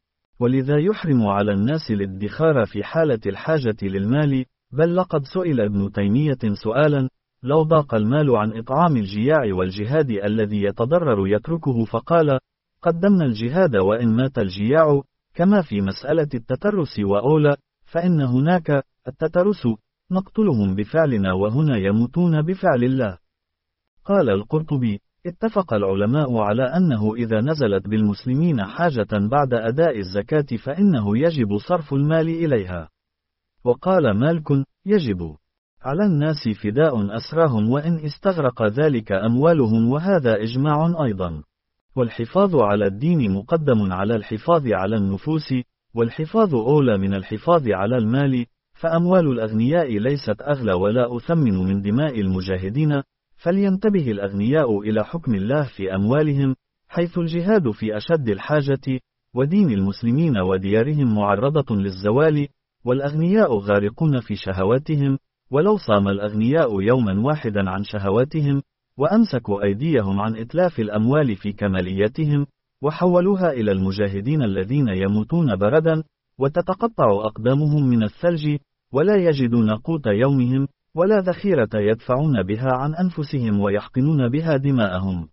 ولذا يحرم على الناس الادخار في حالة الحاجة للمال، بل لقد سئل ابن تيمية سؤالا: لو ضاق المال عن إطعام الجياع والجهاد الذي يتضرر يتركه؟ فقال: قدمنا الجهاد وإن مات الجياع، كما في مسألة التترس وأولى، فإن هناك التترس نقتلهم بفعلنا وهنا يموتون بفعل الله. قال القرطبي: اتفق العلماء على أنه إذا نزلت بالمسلمين حاجة بعد أداء الزكاة فإنه يجب صرف المال إليها. وقال مالك: يجب على الناس فداء أسراهم وإن استغرق ذلك أموالهم، وهذا إجماع أيضا. والحفاظ على الدين مقدم على الحفاظ على النفوس، والحفاظ أولى من الحفاظ على المال، فأموال الأغنياء ليست أغلى ولا أثمن من دماء المجاهدين، فلينتبه الأغنياء إلى حكم الله في أموالهم، حيث الجهاد في أشد الحاجة، ودين المسلمين وديارهم معرضة للزوال، والأغنياء غارقون في شهواتهم. ولو صام الأغنياء يوما واحدا عن شهواتهم، وأمسكوا أيديهم عن إتلاف الأموال في كمالياتهم، وحولوها إلى المجاهدين الذين يموتون بردا، وتتقطع أقدامهم من الثلج، ولا يجدون قوت يومهم، ولا ذخيرة يدفعون بها عن أنفسهم ويحقنون بها دماءهم.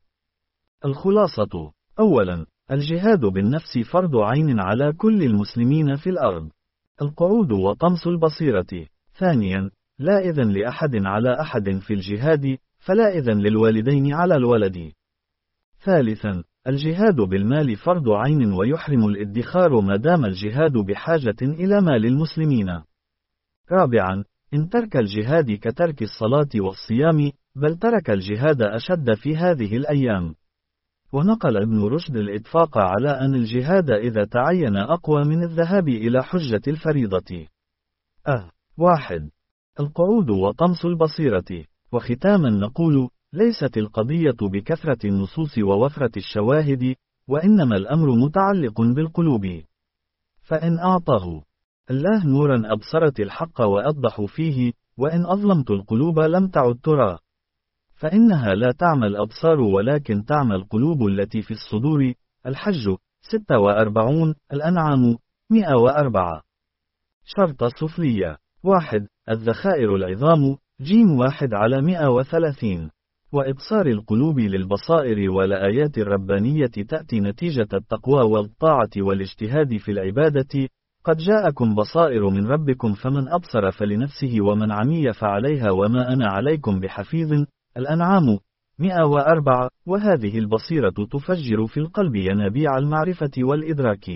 الخلاصة: أولا، الجهاد بالنفس فرض عين على كل المسلمين في الأرض. القعود وطمس البصيرة. ثانيا، لا إذن لأحد على أحد في الجهاد، فلا إذن للوالدين على الولد. ثالثا، الجهاد بالمال فرض عين ويحرم الادخار ما دام الجهاد بحاجة إلى مال المسلمين. رابعا، إن ترك الجهاد كترك الصلاة والصيام، بل ترك الجهاد أشد في هذه الأيام. ونقل ابن رشد الاتفاق على أن الجهاد إذا تعين أقوى من الذهاب إلى حجة الفريضة. أه. واحد. القعود وطمس البصيرة. وختاما نقول: ليست القضية بكثرة النصوص ووفرة الشواهد، وإنما الأمر متعلق بالقلوب. فإن أعطاه الله نورا أبصرت الحق وأضح فيه، وإن أظلمت القلوب لم تعد ترى. فإنها لا تعمى الأبصار ولكن تعمى القلوب التي في الصدور. الحج ستة وأربعون، الأنعام مئة وأربعة. شرط سفلية. واحد. الذخائر العظام، جيم واحد على مئة وثلاثين. وإبصار القلوب للبصائر والآيات الربانية تأتي نتيجة التقوى والطاعة والاجتهاد في العبادة. قد جاءكم بصائر من ربكم فمن أبصر فلنفسه ومن عمي فعليها وما أنا عليكم بحفيظ. الأنعام مئة وأربعة وهذه البصيرة تفجر في القلب ينابيع المعرفة والإدراك.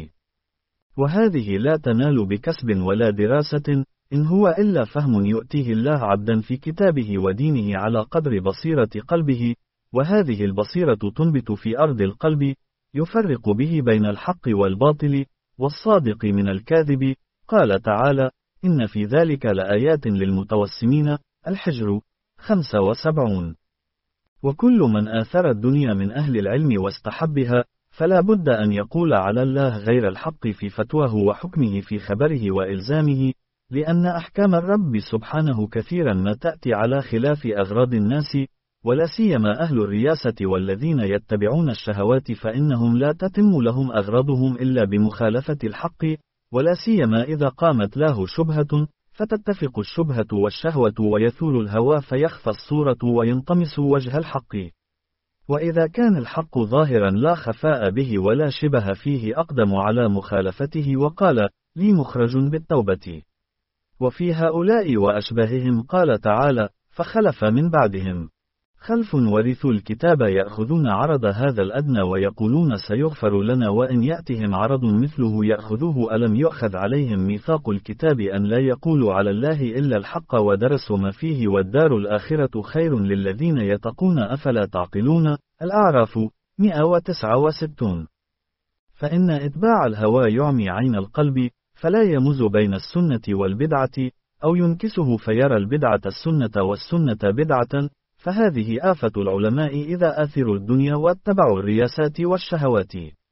وهذه لا تنال بكسب ولا دراسة، إن هو إلا فهم يؤتيه الله عبدا في كتابه ودينه على قدر بصيرة قلبه، وهذه البصيرة تنبت في أرض القلب، يفرق به بين الحق والباطل، والصادق من الكاذب. قال تعالى: إن في ذلك لآيات للمتوسمين. الحجر خمسة وسبعون. وكل من آثر الدنيا من أهل العلم واستحبها، فلا بد أن يقول على الله غير الحق في فتواه وحكمه في خبره وإلزامه، لأن أحكام الرب سبحانه كثيرا ما تأتي على خلاف أغراض الناس، ولا سيما أهل الرياسة والذين يتبعون الشهوات، فإنهم لا تتم لهم أغراضهم إلا بمخالفة الحق، ولا سيما إذا قامت له شبهة، فتتفق الشبهة والشهوة ويثول الهوى فيخفى الصورة وينطمس وجه الحق. وإذا كان الحق ظاهرا لا خفاء به ولا شبه فيه، أقدم على مخالفته وقال: لي مخرج بالتوبة. وفي هؤلاء وأشباههم قال تعالى: فخلف من بعدهم خلف ورثوا الكتاب يأخذون عرض هذا الأدنى ويقولون سيغفر لنا وإن يأتهم عرض مثله يأخذوه. ألم يؤخذ عليهم ميثاق الكتاب أن لا يقولوا على الله إلا الحق ودرسوا ما فيه والدار الآخرة خير للذين يتقون أفلا تعقلون. الأعراف مئة وتسعة وستون. فإن إتباع الهوى يعمي عين القلب، فلا يمز بين السنة والبدعة، أو ينكسه فيرى البدعة السنة والسنة بدعة، فهذه آفة العلماء إذا آثروا الدنيا واتبعوا الرياسات والشهوات.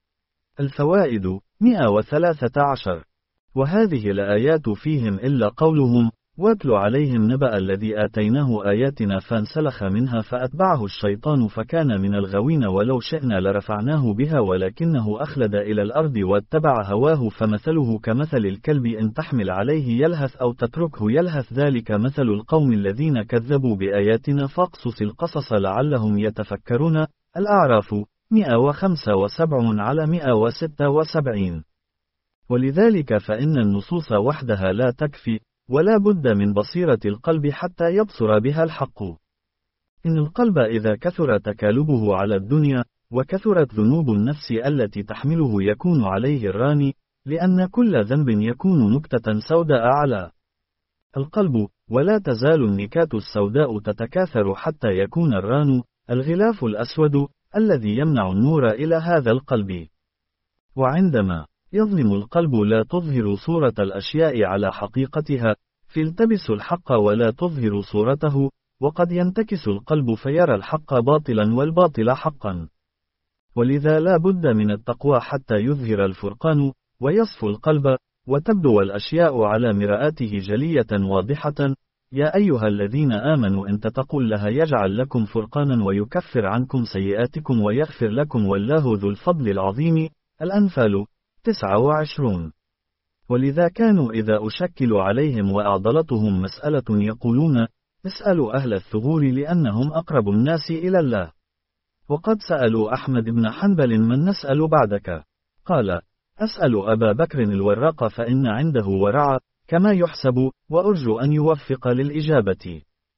الفوائد مئة وثلاثة عشر. وهذه الآيات فيهم إلا قولهم: واتل عليهم نبأ الذي آتيناه آياتنا فانسلخ منها فأتبعه الشيطان فكان من الغاوين ولو شئنا لرفعناه بها ولكنه أخلد إلى الأرض واتبع هواه فمثله كمثل الكلب إن تحمل عليه يلهث أو تتركه يلهث ذلك مثل القوم الذين كذبوا بآياتنا فاقصص القصص لعلهم يتفكرون. الأعراف مئة وخمسة وسبعون على مئة وستة وسبعين. ولذلك فإن النصوص وحدها لا تكفي، ولا بد من بصيرة القلب حتى يبصر بها الحق. إن القلب إذا كثر تكالبه على الدنيا، وكثرت ذنوب النفس التي تحمله يكون عليه الراني، لأن كل ذنب يكون نكتة سوداء على القلب، ولا تزال النكات السوداء تتكاثر حتى يكون الران الغلاف الأسود الذي يمنع النور إلى هذا القلب. وعندما يظلم القلب لا تظهر صورة الأشياء على حقيقتها، فيلتبس الحق ولا تظهر صورته، وقد ينتكس القلب فيرى الحق باطلا والباطل حقا. ولذا لا بد من التقوى حتى يظهر الفرقان، ويصفو القلب، وتبدو الأشياء على مرآته جلية واضحة. يا أيها الذين آمنوا إن تتقوا الله يجعل لكم فرقانا ويكفر عنكم سيئاتكم ويغفر لكم والله ذو الفضل العظيم. الأنفال تسعة وعشرون. ولذا كانوا إذا أشكل عليهم وأعضلتهم مسألة يقولون: اسألوا أهل الثغور لأنهم أقرب الناس إلى الله. وقد سألوا أحمد بن حنبل: من نسأل بعدك؟ قال: أسأل أبا بكر الوراق فإن عنده ورع كما يحسب، وأرجو أن يوفق للإجابة.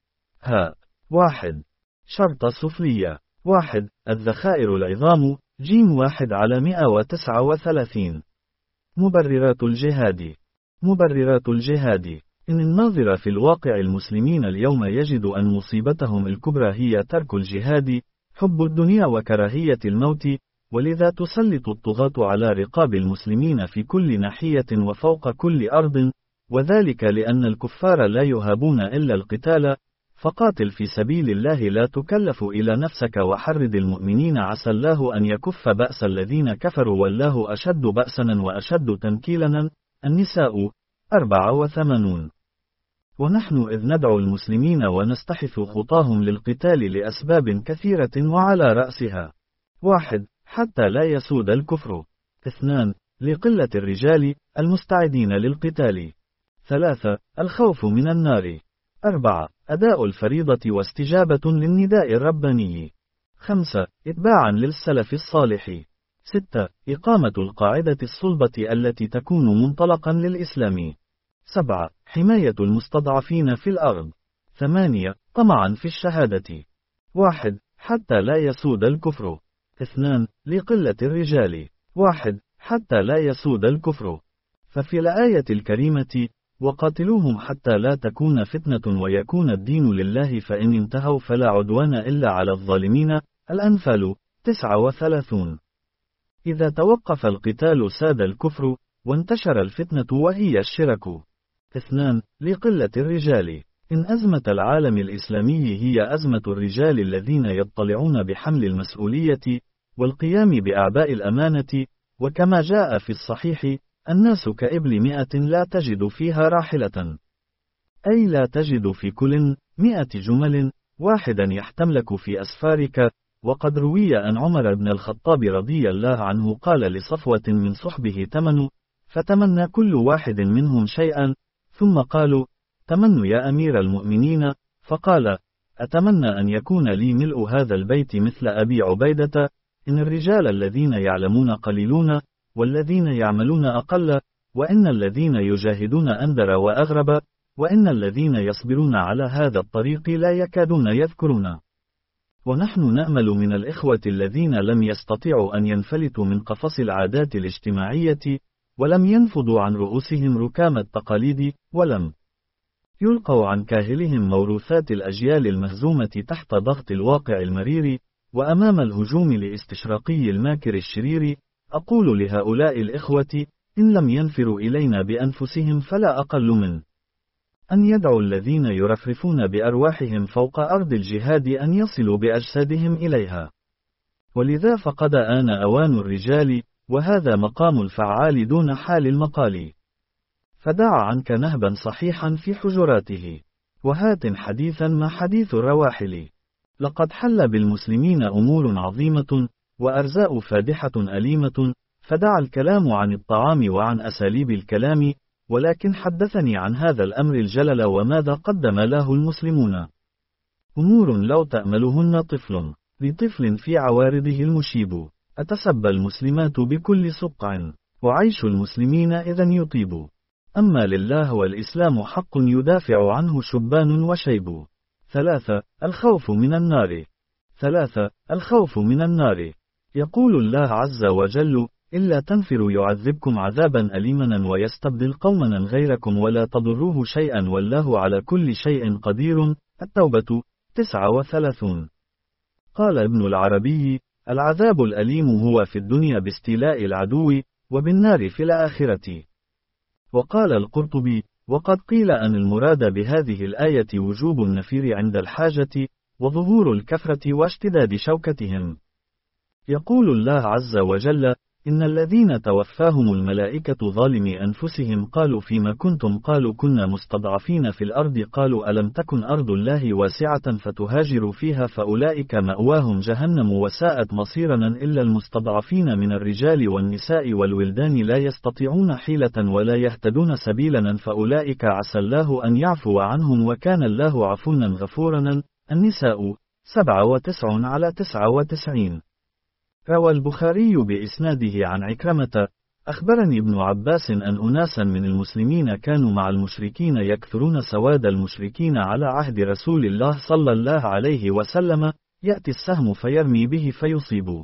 ها واحد. شرط السفلية واحد. الذخائر العظام. جيم واحد على مئة وتسعة وثلاثين. مبررات الجهاد. مبررات الجهاد. إن الناظر في الواقع المسلمين اليوم يجد أن مصيبتهم الكبرى هي ترك الجهاد، حب الدنيا وكراهية الموت، ولذا تسلط الطغاة على رقاب المسلمين في كل ناحية وفوق كل أرض، وذلك لأن الكفار لا يهابون إلا القتال. فقاتل في سبيل الله لا تكلف إلى نفسك وحرد المؤمنين عسى الله أن يكف بأس الذين كفروا والله أشد بأسا وأشد تنكيلا. النساء أربعة وثمانون. ونحن إذ ندعو المسلمين ونستحث خطاهم للقتال لأسباب كثيرة وعلى رأسها: واحد. حتى لا يسود الكفر. اثنان. لقلة الرجال المستعدين للقتال. ثلاثة. الخوف من النار. أربعة. أداء الفريضة واستجابة للنداء الرباني. خمسة. إتباعا للسلف الصالح. ستة. إقامة القاعدة الصلبة التي تكون منطلقا للإسلام. سبعة. حماية المستضعفين في الأرض. ثمانية. طمعا في الشهادة. واحد. حتى لا يسود الكفر. اثنان لقلة الرجال. واحد حتى لا يسود الكفر. ففي الآية الكريمة وقاتلوهم حتى لا تكون فتنة ويكون الدين لله فإن انتهوا فلا عدوان إلا على الظالمين. الأنفال تسعة وثلاثون. إذا توقف القتال ساد الكفر وانتشر الفتنة وهي الشرك. اثنان لقلة الرجال. إن أزمة العالم الإسلامي هي أزمة الرجال الذين يطلعون بحمل المسؤولية والقيام بأعباء الأمانة، وكما جاء في الصحيح الناس كإبل مئة لا تجد فيها راحلة، أي لا تجد في كل مئة جمل واحدا يحتملك في أسفارك. وقد روي أن عمر بن الخطاب رضي الله عنه قال لصفوة من صحبه تمنوا، فتمنى كل واحد منهم شيئا، ثم قالوا تمنوا يا أمير المؤمنين، فقال أتمنى أن يكون لي ملء هذا البيت مثل أبي عبيدة. إن الرجال الذين يعلمون قليلون والذين يعملون أقل، وإن الذين يجاهدون أندر وأغرب، وإن الذين يصبرون على هذا الطريق لا يكادون يذكرون. ونحن نأمل من الإخوة الذين لم يستطيعوا أن ينفلتوا من قفص العادات الاجتماعية، ولم ينفضوا عن رؤوسهم ركام التقاليد، ولم يلقوا عن كاهلهم موروثات الأجيال المهزومة تحت ضغط الواقع المرير، وأمام الهجوم الاستشراقي الماكر الشرير. أقول لهؤلاء الإخوة إن لم ينفروا إلينا بأنفسهم فلا أقل من أن يدعوا الذين يرفرفون بأرواحهم فوق أرض الجهاد أن يصلوا بأجسادهم إليها. ولذا فقد آن أوان الرجال، وهذا مقام الفعال دون حال المقال. فدع عنك نهبا صحيحا في حجراته، وهات حديثا ما حديث الرواحل. لقد حل بالمسلمين أمور عظيمة، وأرزاء فادحة أليمة، فدع الكلام عن الطعام وعن أساليب الكلام، ولكن حدثني عن هذا الأمر الجلل وماذا قدم له المسلمون. أمور لو تأملهن طفل لطفل في عوارضه المشيب، أتسبى المسلمات بكل سقع، وعيش المسلمين إذن يطيب. أما لله والإسلام حق يدافع عنه شبان وشيب. ثلاثة الخوف من النار. ثلاثة الخوف من النار. يقول الله عز وجل إلا تنفروا يعذبكم عذابا أليما ويستبدل قوما غيركم ولا تضروه شيئا والله على كل شيء قدير. التوبة تسعة وثلاثون. قال ابن العربي العذاب الأليم هو في الدنيا باستيلاء العدو، وبالنار في الآخرة. وقال القرطبي وقد قيل أن المراد بهذه الآية وجوب النفير عند الحاجة، وظهور الكفرة واشتداد شوكتهم. يقول الله عز وجل إن الذين توفاهم الملائكة ظالمي أنفسهم قالوا فيما كنتم قالوا كنا مستضعفين في الأرض قالوا ألم تكن أرض الله واسعة فتهاجروا فيها فأولئك مأواهم جهنم وساءت مصيرا إلا المستضعفين من الرجال والنساء والولدان لا يستطيعون حيلة ولا يهتدون سبيلا فأولئك عسى الله أن يعفو عنهم وكان الله عفوا غفورا. النساء سبعة وتسعون على تسعة وتسعين. روى البخاري بإسناده عن عكرمة أخبرني ابن عباس أن أناسا من المسلمين كانوا مع المشركين يكثرون سواد المشركين على عهد رسول الله صلى الله عليه وسلم، يأتي السهم فيرمي به فيصيب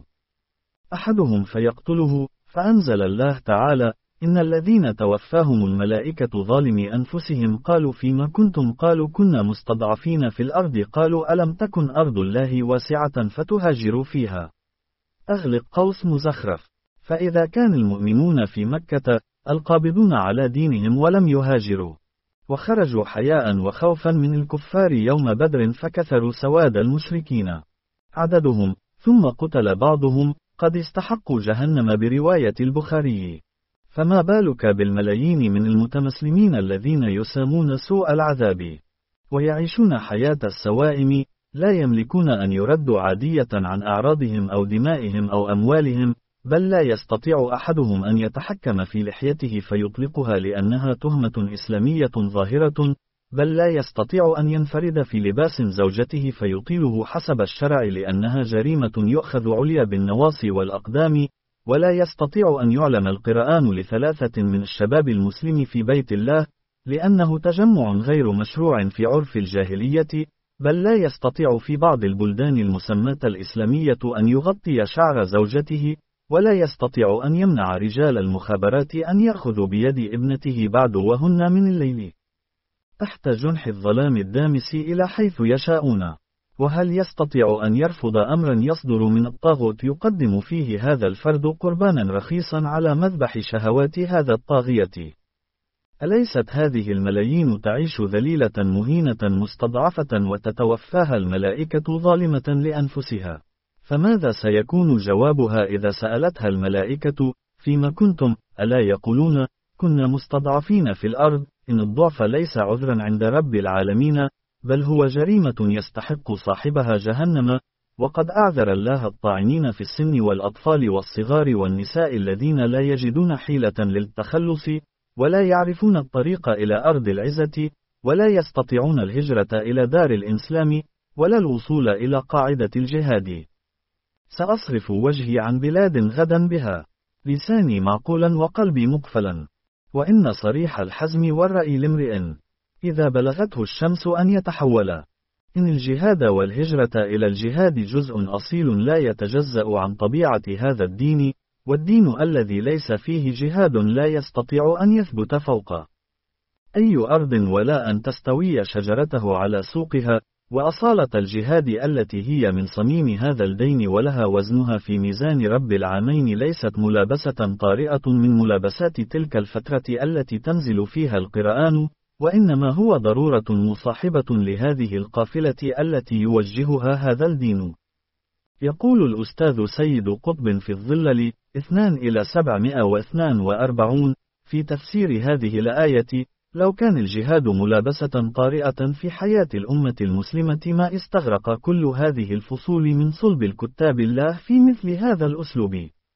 أحدهم فيقتله، فأنزل الله تعالى إن الذين توفاهم الملائكة ظالمي أنفسهم قالوا فيما كنتم قالوا كنا مستضعفين في الأرض قالوا ألم تكن أرض الله واسعة فتهاجروا فيها. أغلق قوس مزخرف. فإذا كان المؤمنون في مكة القابضون على دينهم ولم يهاجروا، وخرجوا حياء وخوفا من الكفار يوم بدر فكثروا سواد المشركين عددهم، ثم قتل بعضهم، قد استحقوا جهنم برواية البخاري. فما بالك بالملايين من المتمسلمين الذين يسامون سوء العذاب ويعيشون حياة السوائم، لا يملكون أن يردوا عادية عن أعراضهم أو دمائهم أو أموالهم، بل لا يستطيع أحدهم أن يتحكم في لحيته فيطلقها لأنها تهمة إسلامية ظاهرة، بل لا يستطيع أن ينفرد في لباس زوجته فيطيله حسب الشرع لأنها جريمة يؤخذ عليا بالنواصي والأقدام، ولا يستطيع أن يعلم القرآن لثلاثة من الشباب المسلم في بيت الله، لأنه تجمع غير مشروع في عرف الجاهلية، بل لا يستطيع في بعض البلدان المسماة الإسلامية أن يغطي شعر زوجته، ولا يستطيع أن يمنع رجال المخابرات أن يأخذوا بيد ابنته بعد وهن من الليل تحت جنح الظلام الدامس إلى حيث يشاءون. وهل يستطيع أن يرفض أمرا يصدر من الطاغوت يقدم فيه هذا الفرد قربانا رخيصا على مذبح شهوات هذا الطاغية؟ أليست هذه الملايين تعيش ذليلة مهينة مستضعفة وتتوفاها الملائكة ظالمة لأنفسها؟ فماذا سيكون جوابها إذا سألتها الملائكة: فيما كنتم؟ ألا يقولون: كنا مستضعفين في الأرض. إن الضعف ليس عذرا عند رب العالمين، بل هو جريمة يستحق صاحبها جهنم. وقد أعذر الله الطاعنين في السن والأطفال والصغار والنساء الذين لا يجدون حيلة للتخلص، ولا يعرفون الطريق إلى أرض العزة، ولا يستطيعون الهجرة إلى دار الإسلام، ولا الوصول إلى قاعدة الجهاد. سأصرف وجهي عن بلاد غدا بها لساني معقولا وقلبي مقفلا، وإن صريح الحزم والرأي لامرئ إذا بلغته الشمس أن يتحول. إن الجهاد والهجرة إلى الجهاد جزء أصيل لا يتجزأ عن طبيعة هذا الدين، والدين الذي ليس فيه جهاد لا يستطيع أن يثبت فوق أي أرض ولا أن تستوي شجرته على سوقها. وأصالة الجهاد التي هي من صميم هذا الدين ولها وزنها في ميزان رب العامين ليست ملابسة طارئة من ملابسات تلك الفترة التي تنزل فيها القرآن، وإنما هو ضرورة مصاحبة لهذه القافلة التي يوجهها هذا الدين. يقول الأستاذ سيد قطب في الظلل اثنان إلى سبعمائة واثنين وأربعين في تفسير هذه الآية: لو كان الجهاد ملابسة طارئة في حياة الأمة المسلمة ما استغرق كل هذه الفصول من صلب الكتاب الله في مثل هذا الأسلوب،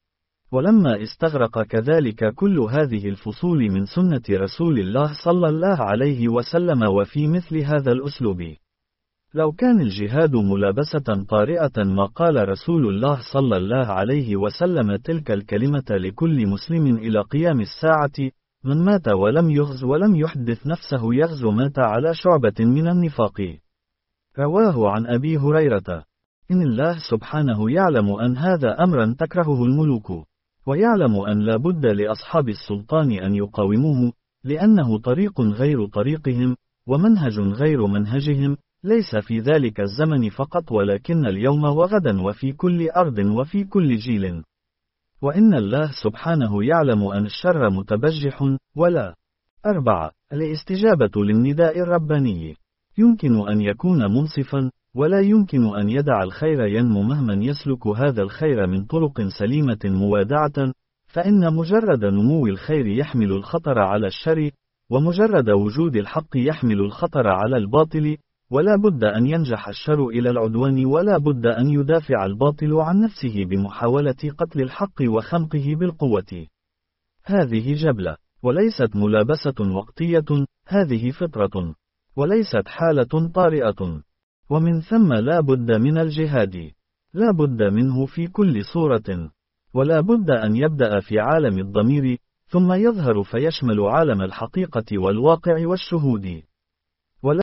ولما استغرق كذلك كل هذه الفصول من سنة رسول الله صلى الله عليه وسلم وفي مثل هذا الأسلوب. لو كان الجهاد ملابسة طارئة ما قال رسول الله صلى الله عليه وسلم تلك الكلمة لكل مسلم إلى قيام الساعة: من مات ولم يغز ولم يحدث نفسه يغزو مات على شعبة من النفاق. رواه عن أبي هريرة. إن الله سبحانه يعلم أن هذا أمرا تكرهه الملوك، ويعلم أن لا بد لأصحاب السلطان أن يقاوموه، لأنه طريق غير طريقهم، ومنهج غير منهجهم، ليس في ذلك الزمن فقط ولكن اليوم وغدا وفي كل أرض وفي كل جيل. وإن الله سبحانه يعلم أن الشر متبجح. ولا أربعة الاستجابة للنداء الرباني. يمكن أن يكون منصفا، ولا يمكن أن يدع الخير ينمو مهما يسلك هذا الخير من طرق سليمة موادعة، فإن مجرد نمو الخير يحمل الخطر على الشر، ومجرد وجود الحق يحمل الخطر على الباطل، ولا بد أن ينجح الشر إلى العدوان، ولا بد أن يدافع الباطل عن نفسه بمحاولة قتل الحق وخنقه بالقوة. هذه جبلة، وليست ملابسة وقتية، هذه فطرة، وليست حالة طارئة. ومن ثم لا بد من الجهاد، لا بد منه في كل صورة، ولا بد أن يبدأ في عالم الضمير، ثم يظهر فيشمل عالم الحقيقة والواقع والشهود.